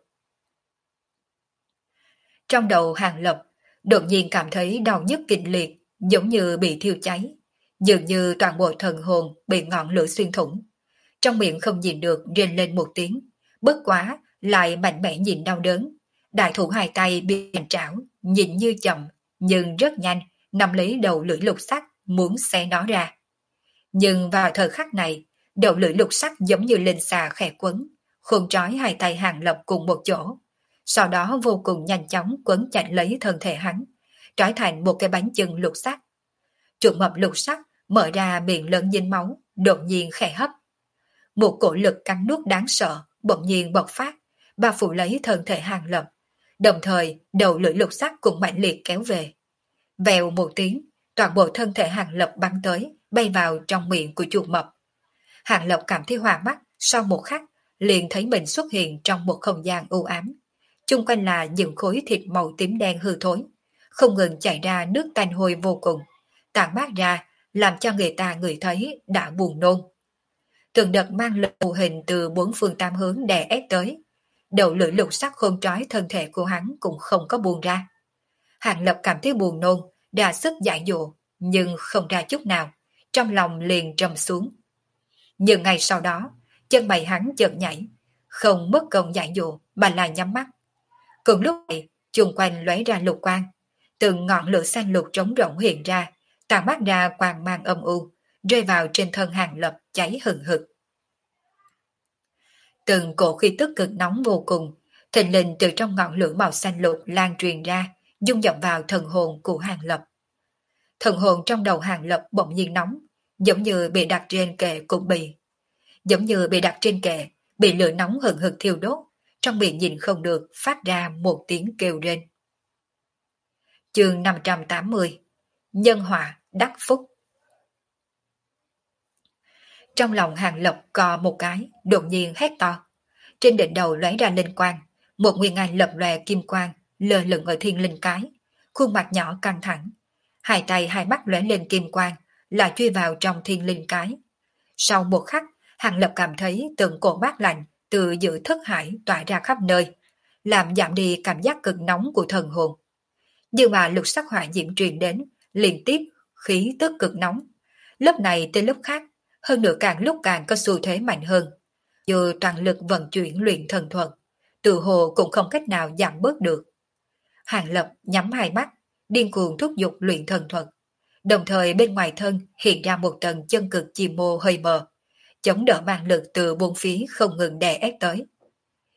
Trong đầu Hàng Lập, đột nhiên cảm thấy đau nhức kịch liệt, giống như bị thiêu cháy. Dường như toàn bộ thần hồn bị ngọn lửa xuyên thủng. Trong miệng không nhìn được rên lên một tiếng, bất quá lại mạnh mẽ nhìn đau đớn. Đại thủ hai tay bị hành trảo, nhìn như chậm, nhưng rất nhanh, nắm lấy đầu lưỡi lục sắc, muốn xé nó ra. Nhưng vào thời khắc này, đầu lưỡi lục sắc giống như linh xà khẽ quấn, khôn trói hai tay Hàng Lập cùng một chỗ. Sau đó vô cùng nhanh chóng quấn chặt lấy thân thể hắn, trói thành một cái bánh chưng lục sắc. Chuột mập lục sắc mở ra miệng lớn dính máu, đột nhiên khẽ hấp. Một cổ lực cắn nuốt đáng sợ bỗng nhiên bộc phát, bao phủ lấy thân thể Hàng Lập. Đồng thời đầu lưỡi lục sắc cũng mạnh liệt kéo về. Vèo một tiếng, toàn bộ thân thể Hàng Lập bắn tới, bay vào trong miệng của chuột mập. Hàng Lập cảm thấy hoa mắt, sau một khắc, liền thấy mình xuất hiện trong một không gian u ám. Chung quanh là những khối thịt màu tím đen hư thối, không ngừng chảy ra nước tanh hôi vô cùng, tản mát ra, làm cho người ta ngửi thấy đã buồn nôn. Từng đợt mang lực mù hình từ bốn phương tám hướng đè ép tới. Đầu lưỡi lục sắc khôn trói thân thể của hắn cũng không có buông ra. Hàng Lập cảm thấy buồn nôn, đà sức giải dụ, nhưng không ra chút nào, trong lòng liền trầm xuống. Nhưng ngày sau đó, chân mày hắn chợt nhảy, không mất công giải dụ mà là nhắm mắt. Cùng lúc này, chung quanh lóe ra lục quang, từng ngọn lửa xanh lục trống rỗng hiện ra, tàn mát ra quang mang âm u, rơi vào trên thân Hàng Lập cháy hừng hực. Từng cổ khí tức cực nóng vô cùng, thình lình từ trong ngọn lửa màu xanh lục lan truyền ra, dung nhập vào thần hồn của Hàng Lập. Thần hồn trong đầu Hàng Lập bỗng nhiên nóng, giống như bị đặt trên kệ cục bì. Giống như bị đặt trên kệ, bị lửa nóng hừng hực thiêu đốt, trong miệng nhìn không được phát ra một tiếng kêu rên. Chương 580. Nhân họa đắc phúc. Trong lòng Hàng Lập co một cái, đột nhiên hét to. Trên đỉnh đầu lóe ra linh quang, một nguyên anh lập lòe kim quang, lơ lửng ở thiên linh cái, khuôn mặt nhỏ căng thẳng. Hai tay hai mắt lóe lên kim quang, là chui vào trong thiên linh cái. Sau một khắc, Hàng Lập cảm thấy từng cổ mát lạnh từ giữa thất hải tỏa ra khắp nơi, làm giảm đi cảm giác cực nóng của thần hồn. Nhưng mà lục sắc hỏa diễm truyền đến, liên tiếp khí tức cực nóng. Lớp này tới lớp khác, hơn nữa càng lúc càng có xu thế mạnh hơn. Dù toàn lực vận chuyển luyện thần thuật, tự hồ cũng không cách nào giảm bớt được. Hàng Lập nhắm hai mắt, điên cuồng thúc giục luyện thần thuật. Đồng thời bên ngoài thân hiện ra một tầng chân cực chì mô hơi mờ, chống đỡ mang lực từ buôn phía không ngừng đè ép tới.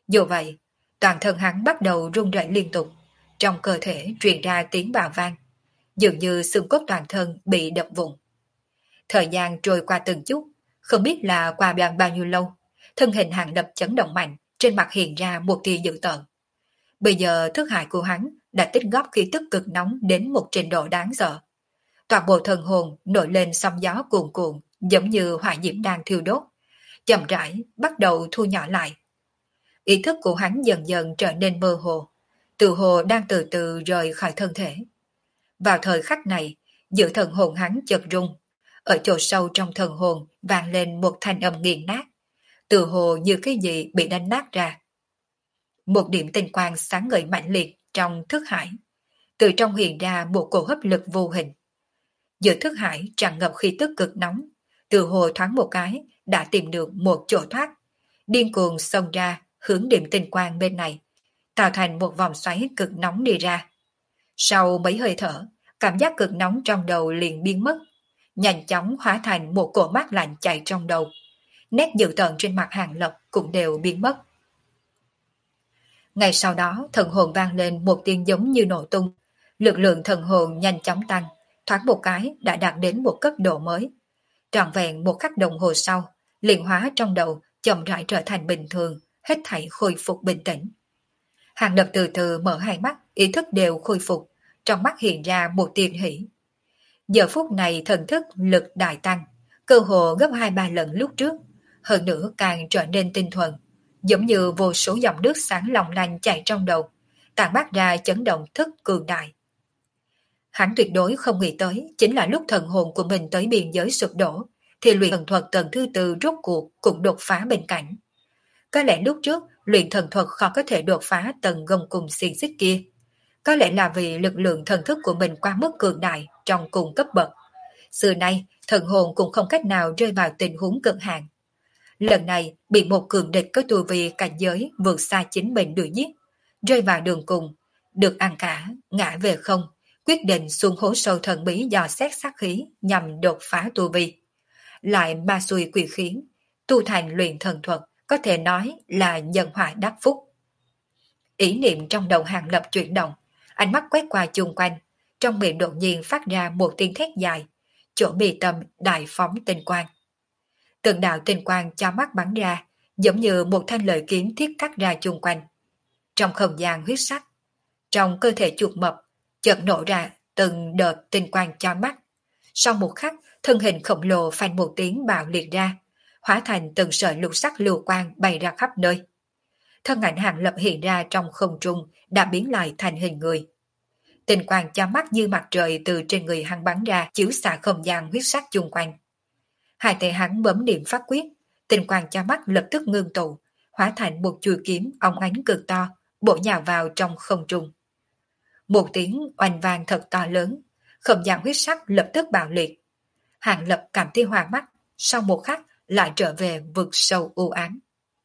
Dù vậy, toàn thân hắn bắt đầu run rẩy liên tục, trong cơ thể truyền ra tiếng bạo vang, dường như xương cốt toàn thân bị đập vụn. Thời gian trôi qua từng chút, không biết là qua bao nhiêu lâu, thân hình Hàng Lập chấn động mạnh, trên mặt hiện ra một tia dữ tợn. Bây giờ thức hải của hắn đã tích góp khí tức cực nóng đến một trình độ đáng sợ. Toàn bộ thần hồn nổi lên sóng gió cuồn cuộn, giống như hỏa diễm đang thiêu đốt, chậm rãi bắt đầu thu nhỏ lại. Ý thức của hắn dần dần trở nên mơ hồ, tự hồ đang từ từ rời khỏi thân thể. Vào thời khắc này, giữa thần hồn hắn chợt rung, ở chỗ sâu trong thần hồn vang lên một thanh âm nghiền nát, tự hồ như cái gì bị đánh nát ra. Một điểm tinh quang sáng ngời mạnh liệt trong thức hải, từ trong hiện ra một cổ hấp lực vô hình. Giữa thức hải tràn ngập khí tức cực nóng, từ hồ thoáng một cái đã tìm được một chỗ thoát, điên cuồng xông ra hướng điểm tinh quang bên này, tạo thành một vòng xoáy cực nóng đi ra. Sau mấy hơi thở, cảm giác cực nóng trong đầu liền biến mất, nhanh chóng hóa thành một cổ mát lạnh chạy trong đầu. Nét dữ tợn trên mặt Hàng Lập cũng đều biến mất. Ngay sau đó, thần hồn vang lên một tiếng giống như nổ tung. Lực lượng thần hồn nhanh chóng tăng, thoáng một cái đã đạt đến một cấp độ mới. Trọn vẹn một khắc đồng hồ sau, liền hóa trong đầu chậm rãi trở thành bình thường, hết thảy khôi phục bình tĩnh. Hàng Lập từ từ mở hai mắt, ý thức đều khôi phục, trong mắt hiện ra một tia hỉ. Giờ phút này thần thức lực đại tăng, cơ hồ gấp 2-3 lần lúc trước, hơn nữa càng trở nên tinh thuần, giống như vô số dòng nước sáng long lanh chảy trong đầu, tản mát ra chấn động thức cường đại. Hắn tuyệt đối không nghĩ tới, chính là lúc thần hồn của mình tới biên giới sụp đổ, thì luyện thần thuật tầng thứ tư rốt cuộc cũng đột phá bên cạnh. Có lẽ lúc trước, luyện thần thuật khó có thể đột phá tầng gông cùng xiềng xích kia. Có lẽ là vì lực lượng thần thức của mình quá mức cường đại trong cùng cấp bậc. Xưa nay, thần hồn cũng không cách nào rơi vào tình huống cực hạn. Lần này, bị một cường địch có tu vi cảnh giới vượt xa chính mình đuổi giết, rơi vào đường cùng, được ăn cả, ngã về không, quyết định xuống hố sâu thần bí dò xét sát khí nhằm đột phá tu vi. Lại ma xui quỷ khiến, tu thành luyện thần thuật, có thể nói là nhân họa đắc phúc. Ý niệm trong đầu Hàng Lập chuyển động, ánh mắt quét qua chung quanh, trong miệng đột nhiên phát ra một tiếng thét dài, chỗ mi tâm đại phóng tinh quang. Từng đạo tinh quang cho mắt bắn ra, giống như một thanh lợi kiếm thiết cắt ra chung quanh. Trong không gian huyết sắc, trong cơ thể chuột mập, chợt nổ ra từng đợt tinh quang cho mắt. Sau một khắc, thân hình khổng lồ phanh một tiếng bạo liệt ra, hóa thành từng sợi lục sắc lưu quang bay ra khắp nơi. Thân ảnh Hàng Lập hiện ra trong không trung đã biến lại thành hình người. Tinh quang cho mắt như mặt trời từ trên người hắn bắn ra, chiếu xạ không gian huyết sắc chung quanh. Hai tay hắn bấm niệm phát quyết, tinh quang cho mắt lập tức ngưng tụ, hóa thành một chuôi kiếm óng ánh cực to, bổ nhào vào trong không trung. Một tiếng oanh vang thật to lớn, không gian huyết sắc lập tức bạo liệt. Hàng Lập cảm thấy hoa mắt, sau một khắc lại trở về vực sâu u ám.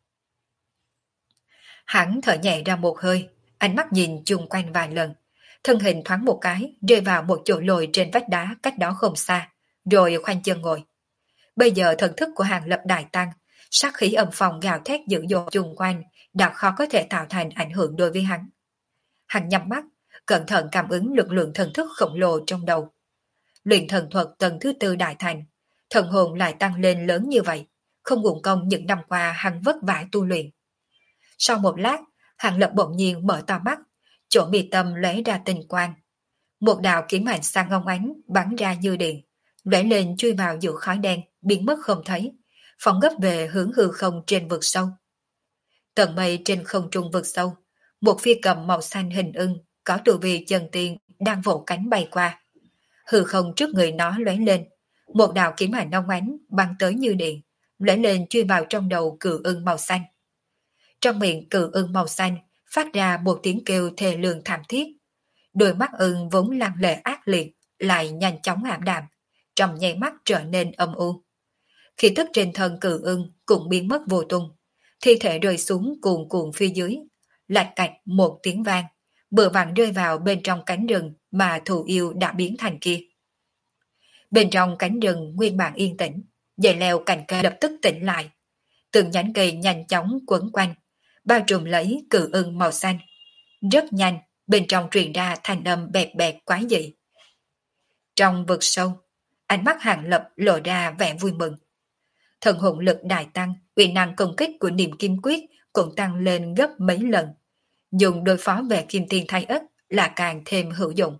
Hắn thở nhẹ ra một hơi, ánh mắt nhìn chung quanh vài lần, thân hình thoáng một cái rơi vào một chỗ lồi trên vách đá cách đó không xa, rồi khoanh chân ngồi. Bây giờ thần thức của Hàng Lập đại tăng, sát khí âm phòng gào thét dữ dội chung quanh đã khó có thể tạo thành ảnh hưởng đối với hắn. Hắn nhắm mắt, cẩn thận cảm ứng lực lượng thần thức khổng lồ trong đầu. Luyện thần thuật tầng thứ tư đại thành, thần hồn lại tăng lên lớn như vậy, không uổng công những năm qua hắn vất vả tu luyện. Sau một lát, Hàng Lập bỗng nhiên mở to mắt, chỗ mi tâm lóe ra tinh quang. Một đạo kiếm ảnh sang ngông ánh bắn ra như điện, lóe lên chui vào giữa khói đen, biến mất không thấy, phóng gấp về hướng hư không trên vực sâu. Tầng mây trên không trung vực sâu, một phi cầm màu xanh hình ưng, có tu vi chân tiên đang vỗ cánh bay qua. Hư không trước người nó lóe lên, một đạo kiếm ảnh ngông ánh bắn tới như điện, lóe lên chui vào trong đầu cự ưng màu xanh. Trong miệng cự ưng màu xanh phát ra một tiếng kêu thê lương thảm thiết. Đôi mắt ưng vốn lăng lệ ác liệt lại nhanh chóng ảm đạm, trong nháy mắt trở nên âm u. Khí tức trên thân cự ưng cũng biến mất vô tung, thi thể rơi xuống cuồn cuộn phía dưới, lạch cạch một tiếng vang, bừa vặn rơi vào bên trong cánh rừng mà thù yêu đã biến thành kia. Bên trong cánh rừng nguyên bản yên tĩnh, dây leo cành cây lập tức tỉnh lại, từng nhánh cây nhanh chóng quấn quanh, bao trùm lấy cự ưng màu xanh. Rất nhanh, bên trong truyền ra thanh âm bẹp bẹp quái dị. Trong vực sâu, ánh mắt Hàng Lập lộ ra vẻ vui mừng. Thần hồn lực đại tăng, uy năng công kích của niệm kim quyết cũng tăng lên gấp mấy lần. Dùng đối phó về kim tiền thay ất là càng thêm hữu dụng.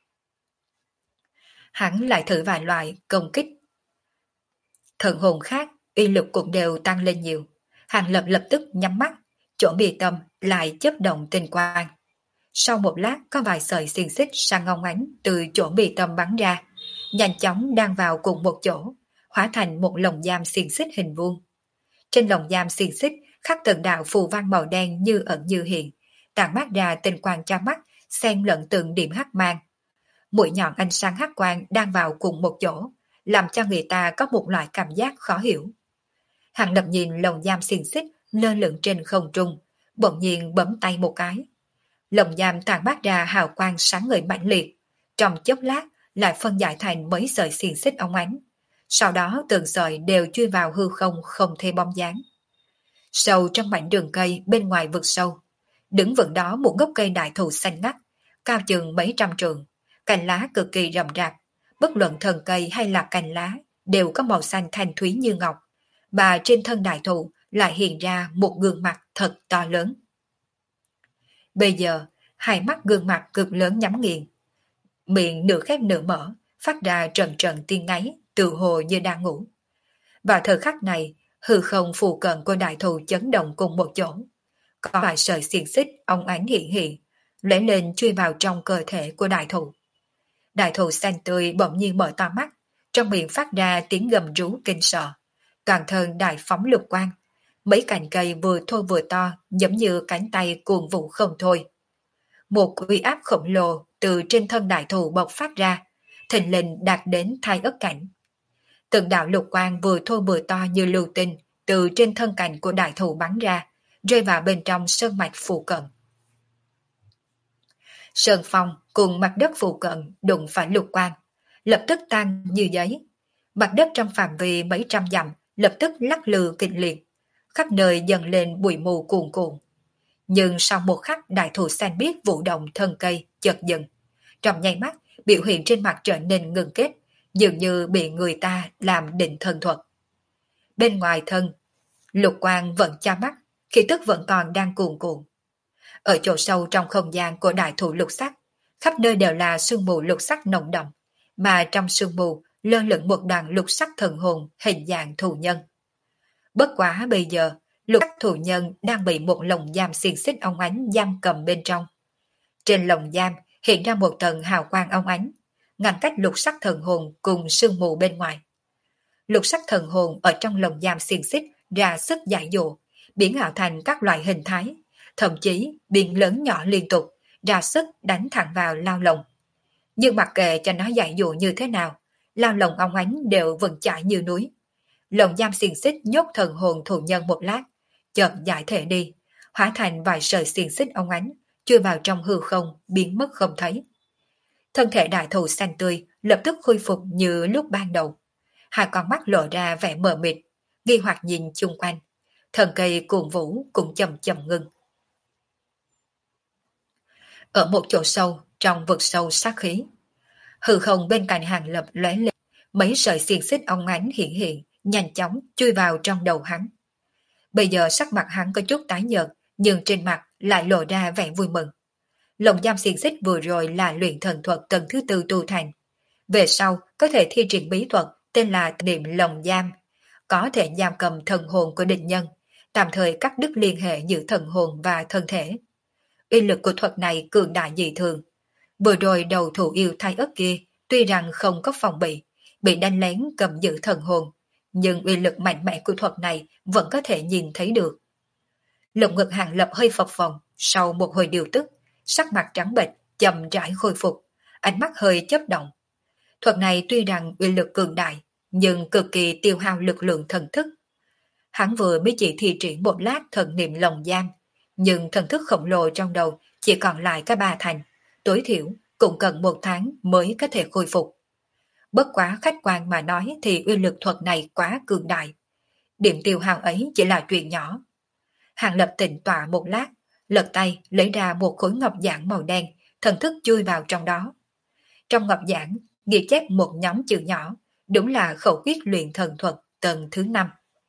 Hắn lại thử vài loại công kích. Thần hồn khác, uy lực cũng đều tăng lên nhiều. Hàng Lập lập tức nhắm mắt, chỗ mi tâm lại chớp động tinh quang. Sau một lát có vài sợi xiềng xích sang ngông ánh từ chỗ mi tâm bắn ra, nhanh chóng đang vào cùng một chỗ, hóa thành một lồng giam xiềng xích hình vuông. Trên lồng giam xiềng xích khắc từng đạo phù văn màu đen như ẩn như hiện, tản mát ra tinh quang cho mắt, xen lẫn từng điểm hắc mang. Mũi nhọn ánh sáng hắc quang đang vào cùng một chỗ, làm cho người ta có một loại cảm giác khó hiểu. Hàng Lập nhìn lồng giam xiềng xích lơ lửng trên không trung, bỗng nhiên bấm tay một cái. Lồng giam tản mát ra hào quang sáng ngời mãnh liệt, trong chốc lát lại phân giải thành mấy sợi xiềng xích óng ánh. Sau đó từng sợi đều chui vào hư không không thấy bóng dáng. Sâu trong mảnh đường cây bên ngoài vực sâu, đứng vững đó một gốc cây đại thụ xanh ngắt, cao chừng mấy trăm trượng, cành lá cực kỳ rậm rạp, bất luận thân cây hay là cành lá đều có màu xanh thanh thúy như ngọc, mà trên thân đại thụ lại hiện ra một gương mặt thật to lớn. Bây giờ, hai mắt gương mặt cực lớn nhắm nghiền, miệng nửa khép nửa mở, phát ra trận trận tiếng ngáy, tự hồ như đang ngủ. Vào thời khắc này, hư không phù cận của đại thụ chấn động cùng một chỗ. Có vài sợi xiềng xích óng ánh hiện hiện, lóe lên chui vào trong cơ thể của đại thụ. Đại thụ xanh tươi bỗng nhiên mở to mắt, trong miệng phát ra tiếng gầm rú kinh sợ. Toàn thân đại phóng lục quang, mấy cành cây vừa thô vừa to giống như cánh tay cuồng vũ không thôi. Một uy áp khổng lồ từ trên thân đại thụ bộc phát ra, thình lình đạt đến thai ức cảnh. Từng đạo lục quang vừa thô vừa to như lưu tinh từ trên thân cành của đại thụ bắn ra, rơi vào bên trong sơn mạch phụ cận. Sơn phong cùng mặt đất phụ cận đụng phải lục quang, lập tức tan như giấy. Mặt đất trong phạm vi mấy trăm dặm lập tức lắc lư kịch liệt, khắp nơi dần lên bụi mù cuồn cuộn. Nhưng sau một khắc đại thụ xanh biếc vũ động thân cây chợt dừng. Trong nháy mắt, biểu hiện trên mặt trở nên ngưng kết, dường như bị người ta làm định thần thuật. Bên ngoài thân, lục quang vẫn cha mắt, khí tức vẫn còn đang cuồn cuộn. Ở chỗ sâu trong không gian của đại thụ lục sắc, khắp nơi đều là sương mù lục sắc nồng đậm, mà trong sương mù lơ lửng một đoàn lục sắc thần hồn hình dạng thù nhân. Bất quá bây giờ, lục sắc thù nhân đang bị một lồng giam xiềng xích óng ánh giam cầm bên trong. Trên lồng giam hiện ra một tầng hào quang óng ánh, ngăn cách lục sắc thần hồn cùng sương mù bên ngoài. Lục sắc thần hồn ở trong lồng giam xiềng xích ra sức giải dụ, biến ảo thành các loại hình thái, thậm chí biến lớn nhỏ liên tục, ra sức đánh thẳng vào lao lồng. Nhưng mặc kệ cho nó giải dụ như thế nào, lao lồng óng ánh đều vững chãi như núi. Lồng giam xiềng xích nhốt thần hồn thù nhân một lát, chợt giải thể đi, hóa thành vài sợi xiềng xích óng ánh, chui vào trong hư không, biến mất không thấy. Thân thể đại thụ xanh tươi lập tức khôi phục như lúc ban đầu. Hai con mắt lộ ra vẻ mờ mịt, nghi hoặc nhìn chung quanh. Thần cây cuồng vũ cũng chậm chậm ngưng. Ở một chỗ sâu, trong vực sâu sát khí, hư không bên cạnh Hàng Lập lóe lên, mấy sợi xiềng xích óng ánh hiện hiện, nhanh chóng chui vào trong đầu hắn. Bây giờ sắc mặt hắn có chút tái nhợt, nhưng trên mặt lại lộ ra vẻ vui mừng. Lồng giam xiềng xích vừa rồi là luyện thần thuật tầng thứ tư tu thành. Về sau có thể thi triển bí thuật tên là niệm lồng giam, có thể giam cầm thần hồn của địch nhân, tạm thời cắt đứt liên hệ giữa thần hồn và thân thể. Uy lực của thuật này cường đại dị thường. Vừa rồi đầu thủ yêu thai ất kia tuy rằng không có phòng bị đánh lén cầm giữ thần hồn, nhưng uy lực mạnh mẽ của thuật này vẫn có thể nhìn thấy được. Lồng ngực Hàng Lập hơi phập phồng, sau một hồi điều tức, sắc mặt trắng bệch, chậm rãi khôi phục, ánh mắt hơi chớp động. Thuật này tuy rằng uy lực cường đại, nhưng cực kỳ tiêu hao lực lượng thần thức. Hắn vừa mới chỉ thi triển một lát thần niệm lồng giam, nhưng thần thức khổng lồ trong đầu chỉ còn lại cái ba thành, tối thiểu cũng cần 1 tháng mới có thể khôi phục. Bất quá khách quan mà nói thì uy lực thuật này quá cường đại. Điểm tiêu hao ấy chỉ là chuyện nhỏ. Hàng Lập tịnh tọa một lát, lật tay lấy ra một khối ngọc giản màu đen, thần thức chui vào trong đó. Trong ngọc giản, ghi chép một nhóm chữ nhỏ, đúng là khẩu quyết luyện thần thuật tầng thứ 5.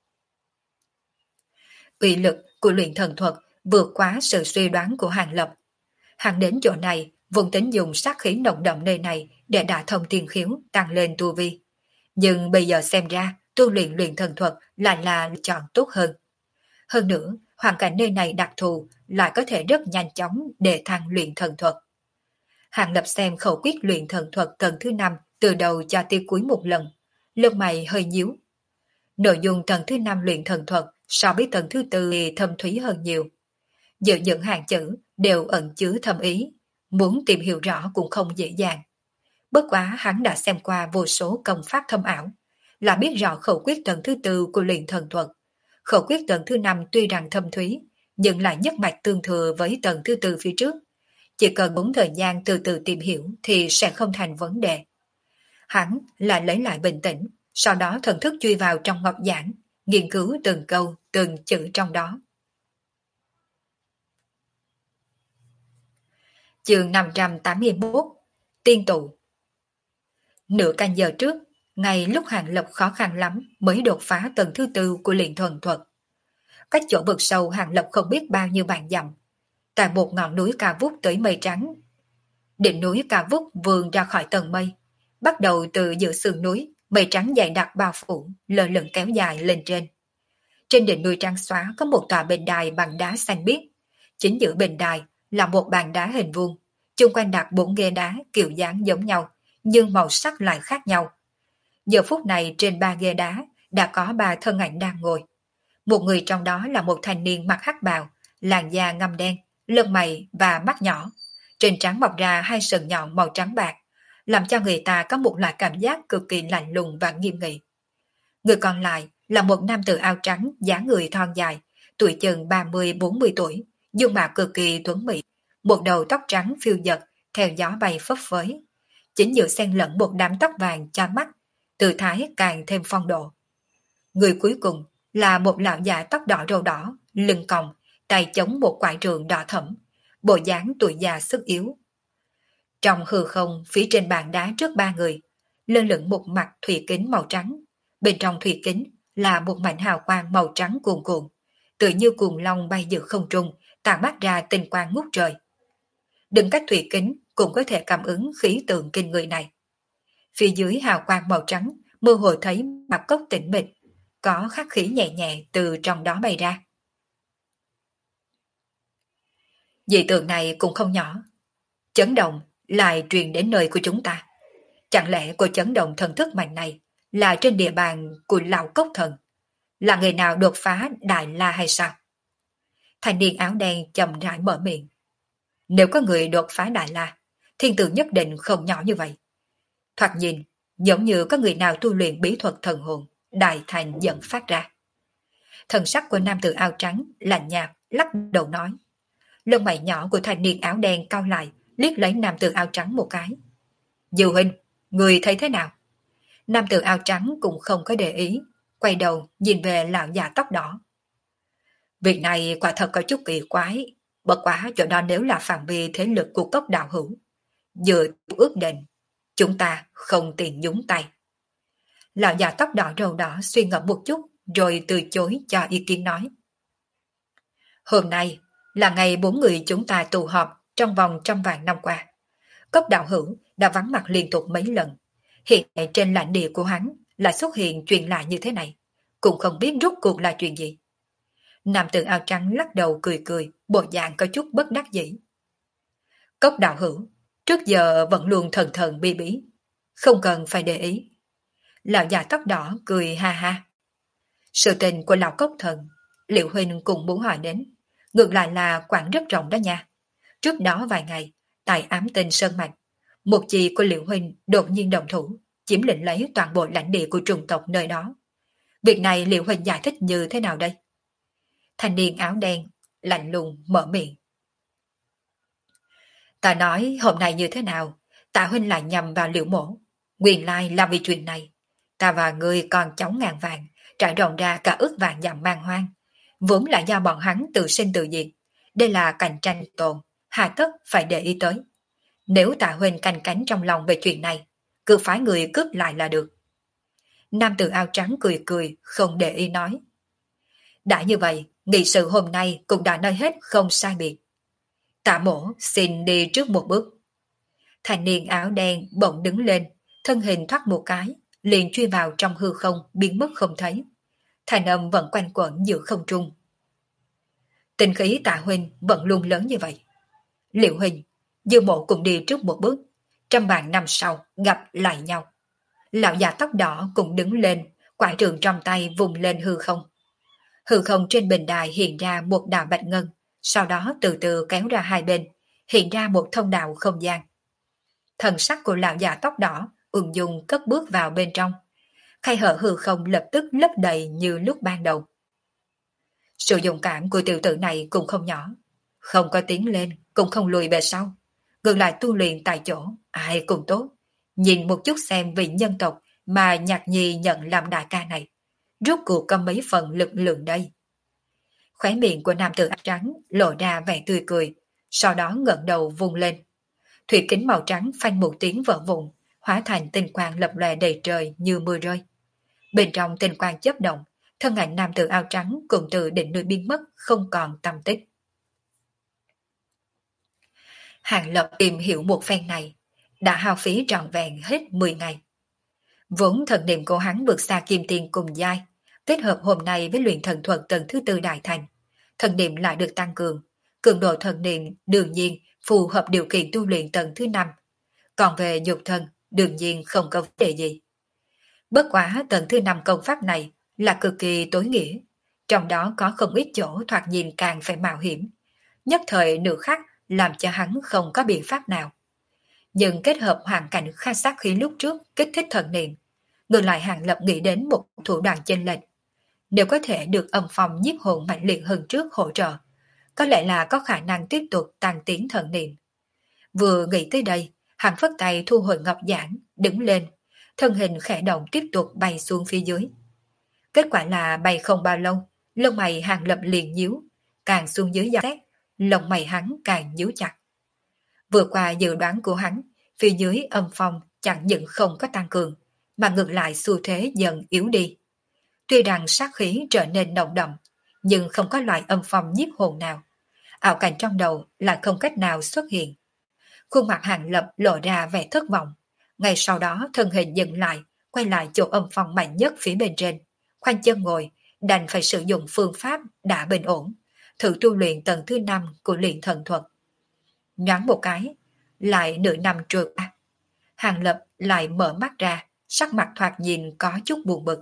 Uy lực của luyện thần thuật vượt quá sự suy đoán của Hàng Lập. Hắn đến chỗ này, vùng tính dùng sát khí nồng đậm nơi này để đả thông tiên khiếu, tăng lên tu vi. Nhưng bây giờ xem ra, tu luyện luyện thần thuật lại là lựa chọn tốt hơn. Hơn nữa, hoàn cảnh nơi này đặc thù lại có thể rất nhanh chóng để thăng luyện thần thuật. Hàng Lập xem khẩu quyết luyện thần thuật tầng thứ 5 từ đầu cho tới cuối một lần, lông mày hơi nhíu. Nội dung tầng thứ 5 luyện thần thuật so với tầng thứ 4 thì thâm thúy hơn nhiều. Giữa những hàng chữ đều ẩn chứa thâm ý, muốn tìm hiểu rõ cũng không dễ dàng. Bất quá hắn đã xem qua vô số công pháp thâm ảo, là biết rõ khẩu quyết tầng thứ 4 của luyện thần thuật. Khẩu quyết tầng thứ 5 tuy rằng thâm thúy, nhưng lại nhất mạch tương thừa với tầng thứ 4 phía trước. Chỉ cần muốn thời gian từ từ tìm hiểu thì sẽ không thành vấn đề. Hắn lại lấy lại bình tĩnh, sau đó thần thức truy vào trong ngọc giản, nghiên cứu từng câu, từng chữ trong đó. Chương 581 Tiên tụ. Nửa canh giờ trước, ngay lúc Hàng Lập khó khăn lắm mới đột phá tầng thứ 4 của luyện thần thuật. Cách chỗ vực sâu Hàng Lập không biết bao nhiêu vạn dặm, tại một ngọn núi cao vút tới mây trắng. Đỉnh núi cao vút vươn ra khỏi tầng mây, bắt đầu từ giữa sườn núi, mây trắng dày đặc bao phủ, lơ lửng kéo dài lên trên. Trên đỉnh núi trắng xóa có một tòa bình đài bằng đá xanh biếc, chính giữa bình đài là một bàn đá hình vuông, chung quanh đặt 4 ghế đá kiểu dáng giống nhau, nhưng màu sắc lại khác nhau. Giờ phút này trên 3 ghế đá đã có 3 thân ảnh đang ngồi. Một người trong đó là một thanh niên mặc hắc bào, làn da ngăm đen, lông mày và mắt nhỏ. Trên trán mọc ra 2 sừng nhọn màu trắng bạc, làm cho người ta có một loại cảm giác cực kỳ lạnh lùng và nghiêm nghị. Người còn lại là một nam tử áo trắng, dáng người thon dài, tuổi chừng 30-40 tuổi, dung mạo cực kỳ tuấn mỹ, một đầu tóc trắng phiêu dật, theo gió bay phấp phới. Chính giữa xen lẫn một đám tóc vàng cho mắt, tư thái càng thêm phong độ. Người cuối cùng là một lão già tóc đỏ râu đỏ, lưng còng, tay chống một quải trường đỏ thẫm, bộ dáng tuổi già sức yếu. Trong hư không phía trên bàn đá trước 3 người, lơ lửng một mặt thủy kính màu trắng. Bên trong thủy kính là một mảnh hào quang màu trắng cuồn cuộn, tựa như cuồng long bay giữa không trung, tản mát ra tinh quang ngút trời. Đứng cách thủy kính cũng có thể cảm ứng khí tượng kinh người này. Phía dưới hào quang màu trắng, mơ hồ thấy mặt cốc tĩnh mịch, có khắc khí nhẹ nhẹ từ trong đó bay ra. Dị tượng này cũng không nhỏ. Chấn động lại truyền đến nơi của chúng ta. Chẳng lẽ cô chấn động thần thức mạnh này là trên địa bàn của lão cốc thần? Là người nào đột phá Đại La hay sao? Thanh niên áo đen chậm rãi mở miệng. Nếu có người đột phá Đại La, thiên tử nhất định không nhỏ như vậy. Thoạt nhìn, giống như có người nào tu luyện bí thuật thần hồn, đại thành dẫn phát ra. Thần sắc của nam tử áo trắng lạnh nhạt, lắc đầu nói. Lông mày nhỏ của thanh niên áo đen cau lại, liếc lấy nam tử áo trắng một cái. Diệu huynh, người thấy thế nào? Nam tử áo trắng cũng không có để ý, quay đầu nhìn về lão già tóc đỏ. Việc này quả thật có chút kỳ quái, bất quá chỗ đó nếu là phạm vi thế lực của cốc đạo hữu. Dựa ước định, chúng ta không tiện nhúng tay. Lão già tóc đỏ râu đỏ suy ngẫm một chút rồi từ chối cho ý kiến nói. Hôm nay là ngày 4 người chúng ta tụ họp trong vòng trăm vạn năm qua. Cốc đạo hữu đã vắng mặt liên tục mấy lần. Hiện tại trên lãnh địa của hắn lại xuất hiện chuyện lạ như thế này. Cũng không biết rốt cuộc là chuyện gì. Nam tử áo trắng lắc đầu cười cười, bộ dạng có chút bất đắc dĩ. Cốc đạo hữu, trước giờ vẫn luôn thần thần bi bí. Không cần phải để ý. Lão già tóc đỏ cười ha ha. Sự tình của lão cốc thần, Liệu huynh cũng muốn hỏi đến. Ngược lại là quản rất rộng đó nha. Trước đó vài ngày, tại ám tinh Sơn Mạch, một chi của Liệu huynh đột nhiên động thủ, chiếm lĩnh lấy toàn bộ lãnh địa của trùng tộc nơi đó. Việc này Liệu huynh giải thích như thế nào đây? Thanh niên áo đen lạnh lùng mở miệng. Ta nói hôm nay như thế nào, Tạ huynh lại nhầm vào Liệu mổ. Nguyên lai là vì chuyện này. Ta và ngươi còn chống ngàn vàng, trải rộng ra cả ước vàng dặm man hoang. vốn là do bọn hắn tự sinh tự diệt. Đây là cạnh tranh tồn, hà tất phải để ý tới. Nếu Tạ Huynh canh cánh trong lòng về chuyện này, cứ phái người cướp lại là được. Nam tử áo trắng cười cười, không để ý nói. Đã như vậy, nghị sự hôm nay cũng đã nói hết không sai biệt. Tạ mổ xin đi trước một bước. Thanh niên áo đen bỗng đứng lên, thân hình thoát một cái, liền truy vào trong hư không, biến mất không thấy. Thanh âm vẫn quanh quẩn giữa không trung. Tình khí Tạ huynh vẫn luôn lớn như vậy. Liệu huynh, Dư mộ cũng đi trước một bước, 100 năm sau gặp lại nhau. Lão già tóc đỏ cũng đứng lên, quải trường trong tay vùng lên hư không. Hư không trên bình đài hiện ra một đạo bạch ngân, sau đó từ từ kéo ra hai bên, hiện ra một thông đạo không gian. Thần sắc của lão già tóc đỏ ung dung cất bước vào bên trong. Khay hở hư không lập tức lấp đầy như lúc ban đầu. Sự dũng cảm của tiểu tử này cũng không nhỏ. Không có tiến lên, cũng không lùi về sau. Ngược lại tu luyện tại chỗ, ai cũng tốt. Nhìn một chút xem vị nhân tộc mà Nhạc Nhi nhận làm đại ca này. Rốt cuộc có mấy phần lực lượng đây. Khóe miệng của nam tử áo trắng lộ ra vẻ tươi cười, sau đó ngẩng đầu vung lên. Thủy kính màu trắng phanh một tiếng vỡ vụn, hóa thành tinh quang lập lòe đầy trời như mưa rơi. Bên trong tinh quang chớp động, thân ảnh nam tử áo trắng cũng từ đỉnh núi biến mất, không còn tăm tích. Hàng Lập tìm hiểu một phen này, đã hao phí trọn vẹn hết 10 ngày. Vốn thần niệm của hắn vượt xa kim tiền cùng giai, kết hợp hôm nay với luyện thần thuật tầng thứ tư đại thành, thần niệm lại được tăng cường, cường độ thần niệm đương nhiên phù hợp điều kiện tu luyện tầng thứ 5. Còn về nhục thân, đương nhiên không có vấn đề gì. Bất quá tầng thứ 5 công pháp này là cực kỳ tối nghĩa, trong đó có không ít chỗ thoạt nhìn càng phải mạo hiểm, nhất thời nửa khắc làm cho hắn không có biện pháp nào. Nhưng kết hợp hoàn cảnh khai sát khí lúc trước kích thích thần niệm, ngược lại Hàng Lập nghĩ đến một thủ đoạn chênh lệch. Nếu có thể được âm phong nhiếp hồn mạnh liệt hơn trước hỗ trợ, có lẽ là có khả năng tiếp tục tăng tiến thần niệm. Vừa nghĩ tới đây, hắn phất tay thu hồi ngọc giản, đứng lên, thân hình khẽ động tiếp tục bay xuống phía dưới. Kết quả là bay không bao lâu, lông mày Hàng Lập liền nhíu, càng xuống dưới dò xét, lông mày hắn càng nhíu chặt. Vừa qua dự đoán của hắn, phía dưới âm phong chẳng những không có tăng cường, mà ngược lại xu thế dần yếu đi. Tuy rằng sát khí trở nên nồng đậm, nhưng không có loại âm phong nhiếp hồn nào. Ảo cảnh trong đầu lại không cách nào xuất hiện. Khuôn mặt Hàng Lập lộ ra vẻ thất vọng. Ngay sau đó thân hình dừng lại, quay lại chỗ âm phong mạnh nhất phía bên trên. Khoanh chân ngồi, đành phải sử dụng phương pháp đã bình ổn, thử tu luyện tầng thứ 5 của luyện thần thuật. Nhoáng một cái, lại nửa năm trôi qua. Hàng Lập lại mở mắt ra, sắc mặt thoạt nhìn có chút buồn bực.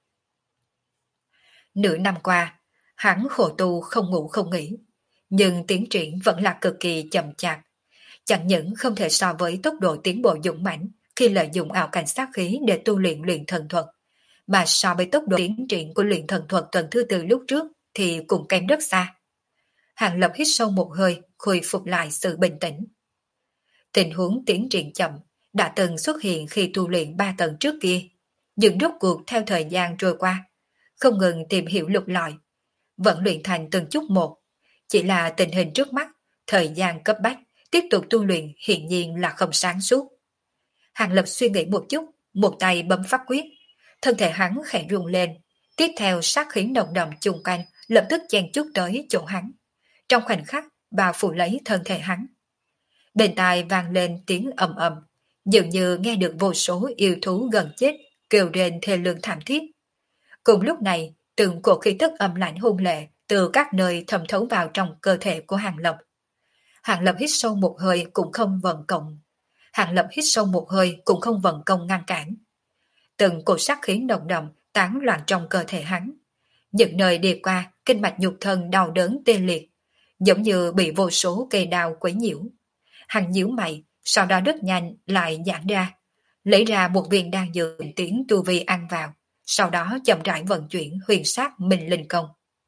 Nửa năm qua, hắn khổ tu không ngủ không nghỉ, nhưng tiến triển vẫn là cực kỳ chậm chạp. Chẳng những không thể so với tốc độ tiến bộ dũng mãnh khi lợi dụng ảo cảnh sát khí để tu luyện luyện thần thuật, mà so với tốc độ tiến triển của luyện thần thuật tuần thứ tư lúc trước thì cũng kém rất xa. Hàng Lập hít sâu một hơi, khôi phục lại sự bình tĩnh. Tình huống tiến triển chậm đã từng xuất hiện khi tu luyện 3 tầng trước kia, nhưng rốt cuộc theo thời gian trôi qua, không ngừng tìm hiểu lục lọi, vẫn luyện thành từng chút một. Chỉ là tình hình trước mắt, thời gian cấp bách, tiếp tục tu luyện hiển nhiên là không sáng suốt. Hàng Lập suy nghĩ một chút, một tay bấm pháp quyết, thân thể hắn khẽ rung lên, tiếp theo sát khí nồng đậm chung quanh lập tức chen chúc tới chỗ hắn. Trong khoảnh khắc, bao phủ lấy thân thể hắn. Bên tai vang lên tiếng ầm ầm, dường như nghe được vô số yêu thú gần chết kêu rên thê lương thảm thiết. Cùng lúc này, từng cổ khí tức âm lạnh hung lệ từ các nơi thẩm thấu vào trong cơ thể của Hàng Lập. Hàng Lập hít sâu một hơi cũng không vận công. Hàng Lập hít sâu một hơi cũng không vận công ngăn cản. Từng cổ sát khí nồng đậm tán loạn trong cơ thể hắn. Những nơi đi qua, kinh mạch nhục thân đau đớn tê liệt, giống như bị vô số cây đao quấy nhiễu. Hắn nhíu mày, sau đó rất nhanh lại giãn ra, lấy ra một viên đan dược tiến tu vi ăn vào, sau đó chậm rãi vận chuyển huyền sát minh linh công.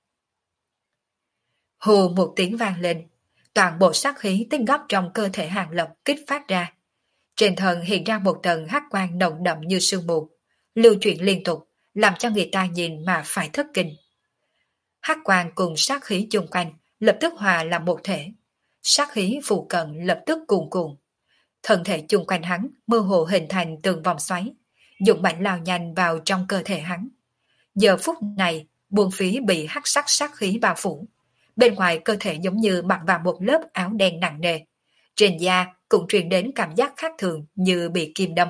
Hù một tiếng vang lên, toàn bộ sát khí tinh góp trong cơ thể Hàng Lập kích phát ra. Trên thân hiện ra một tầng hắc quang nồng đậm như sương mù, lưu chuyển liên tục, làm cho người ta nhìn mà phải thất kinh. hắc quang cùng sát khí chung quanh lập tức hòa làm một thể. Sát khí phụ cận lập tức cuồn cuộn. Thân thể chung quanh hắn mơ hồ hình thành từng vòng xoáy, dụng mạnh lao nhanh vào trong cơ thể hắn. Giờ phút này, buồn phí bị hắc sắc sát khí bao phủ. Bên ngoài cơ thể giống như mặc vào một lớp áo đen nặng nề. Trên da cũng truyền đến cảm giác khác thường như bị kim đâm.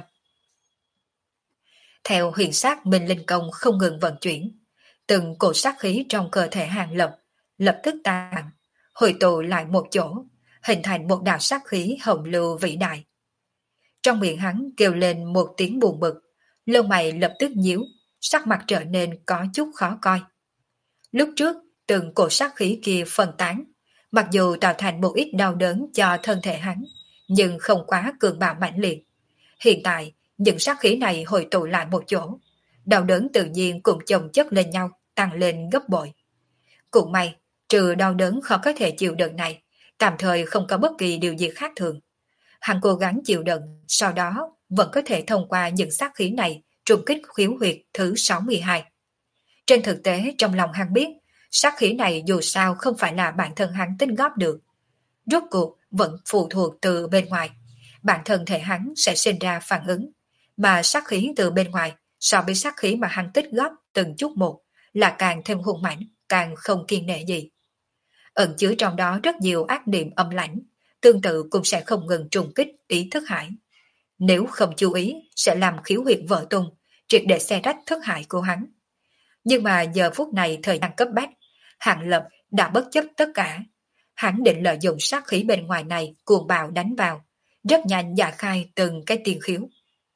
Theo huyền sát Minh Linh Công không ngừng vận chuyển, từng cột sát khí trong cơ thể Hàng Lập lập tức tan, hội tụ lại một chỗ, hình thành một đạo sát khí hồng lưu vĩ đại. Trong miệng hắn kêu lên một tiếng buồn bực, lông mày lập tức nhíu, sắc mặt trở nên có chút khó coi. Lúc trước, từng cột sát khí kia phân tán, mặc dù tạo thành một ít đau đớn cho thân thể hắn, nhưng không quá cường bạo mãnh liệt. Hiện tại, những sát khí này hội tụ lại một chỗ, đau đớn tự nhiên cùng chồng chất lên nhau, tăng lên gấp bội. Cũng may, trừ đau đớn khó có thể chịu đựng này, tạm thời không có bất kỳ điều gì khác thường. Hắn cố gắng chịu đựng, sau đó vẫn có thể thông qua những sát khí này trùng kích khiếu huyệt thứ 62. Trên thực tế trong lòng hắn biết, sát khí này dù sao không phải là bản thân hắn tích góp được. Rốt cuộc vẫn phụ thuộc từ bên ngoài. Bản thân thể hắn sẽ sinh ra phản ứng, mà sát khí từ bên ngoài so với sát khí mà hắn tích góp từng chút một là càng thêm hung mãnh, càng không kiên nể gì. Ẩn chứa trong đó rất nhiều ác niệm âm lãnh, tương tự cũng sẽ không ngừng trùng kích ý thức hải. Nếu không chú ý sẽ làm khiếu huyệt vỡ tung, triệt để xé rách thức hải của hắn. Nhưng mà giờ phút này thời gian cấp bách, Hàng Lập đã bất chấp tất cả. Hắn định lợi dụng sát khí bên ngoài này cuồng bạo đánh vào, rất nhanh giải khai từng cái tiền khiếu.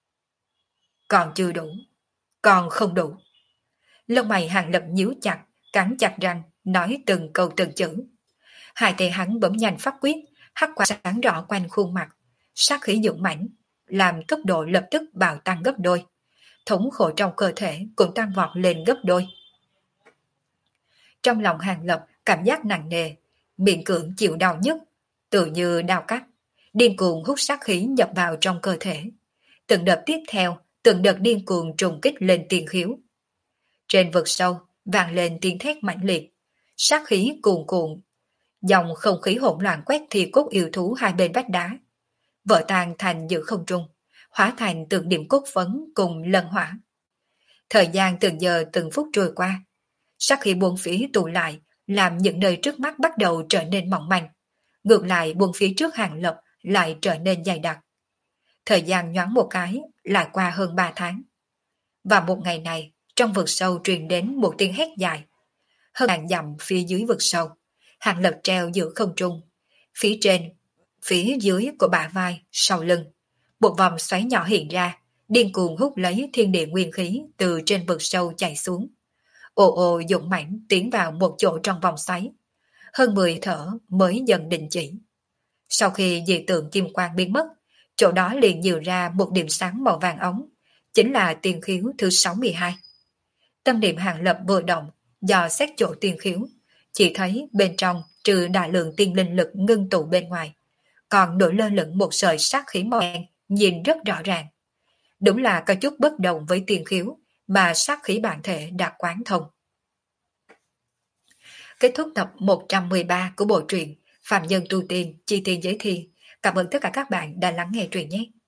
Còn chưa đủ, còn không đủ. Lông mày Hàng Lập nhíu chặt, cắn chặt răng, nói từng câu từng chữ. Hai tay hắn bấm nhanh pháp quyết, hắc quang sáng rõ quanh khuôn mặt, sát khí dũng mãnh, làm tốc độ lập tức bạo tăng gấp đôi. Thống khổ trong cơ thể cũng tăng vọt lên gấp đôi. Trong lòng Hàng Lập cảm giác nặng nề, miệng cưỡng chịu đau nhất, tự như đau cắt, điên cuồng hút sát khí nhập vào trong cơ thể. Từng đợt tiếp theo, từng đợt điên cuồng trùng kích lên tiền khiếu. Trên vực sâu, vang lên tiếng thét mãnh liệt, sát khí cuồn cuộn, dòng không khí hỗn loạn quét thì cốt yêu thú hai bên vách đá, vỡ tan thành giữa không trung, hóa thành từng điểm cốt phấn cùng lân hỏa. Thời gian từng giờ từng phút trôi qua, sát khí buông phía tụ lại, làm những nơi trước mắt bắt đầu trở nên mỏng manh. Ngược lại buông phía trước Hàng Lập lại trở nên dày đặc. Thời gian nhoáng một cái, lại qua hơn 3 tháng. Và một ngày này, trong vực sâu truyền đến một tiếng hét dài. Hơn ngàn dặm phía dưới vực sâu, Hàng Lập treo giữa không trung. Phía trên, phía dưới của bả vai, sau lưng, một vòng xoáy nhỏ hiện ra, điên cuồng hút lấy thiên địa nguyên khí từ trên vực sâu chảy xuống. Ồ ồ dũng mãnh tiến vào một chỗ trong vòng xoáy. Hơn 10 thở mới dần đình chỉ. Sau khi dị tượng kim quang biến mất, chỗ đó liền nhiều ra một điểm sáng màu vàng ống, chính là tiền khiếu thứ 62. Tâm niệm Hàng Lập vừa động, dò xét chỗ tiền khiếu, chỉ thấy bên trong trừ đại lượng tiên linh lực ngưng tụ bên ngoài, còn nổi lơ lửng một sợi sát khí màu đen, nhìn rất rõ ràng. Đúng là có chút bất đồng với tiền khiếu mà sát khí bản thể đã quán thông. Kết thúc tập 113 của bộ truyện Phạm Nhân Tu Tiên Chi Tiên Giới Thi. Cảm ơn tất cả các bạn đã lắng nghe truyện nhé.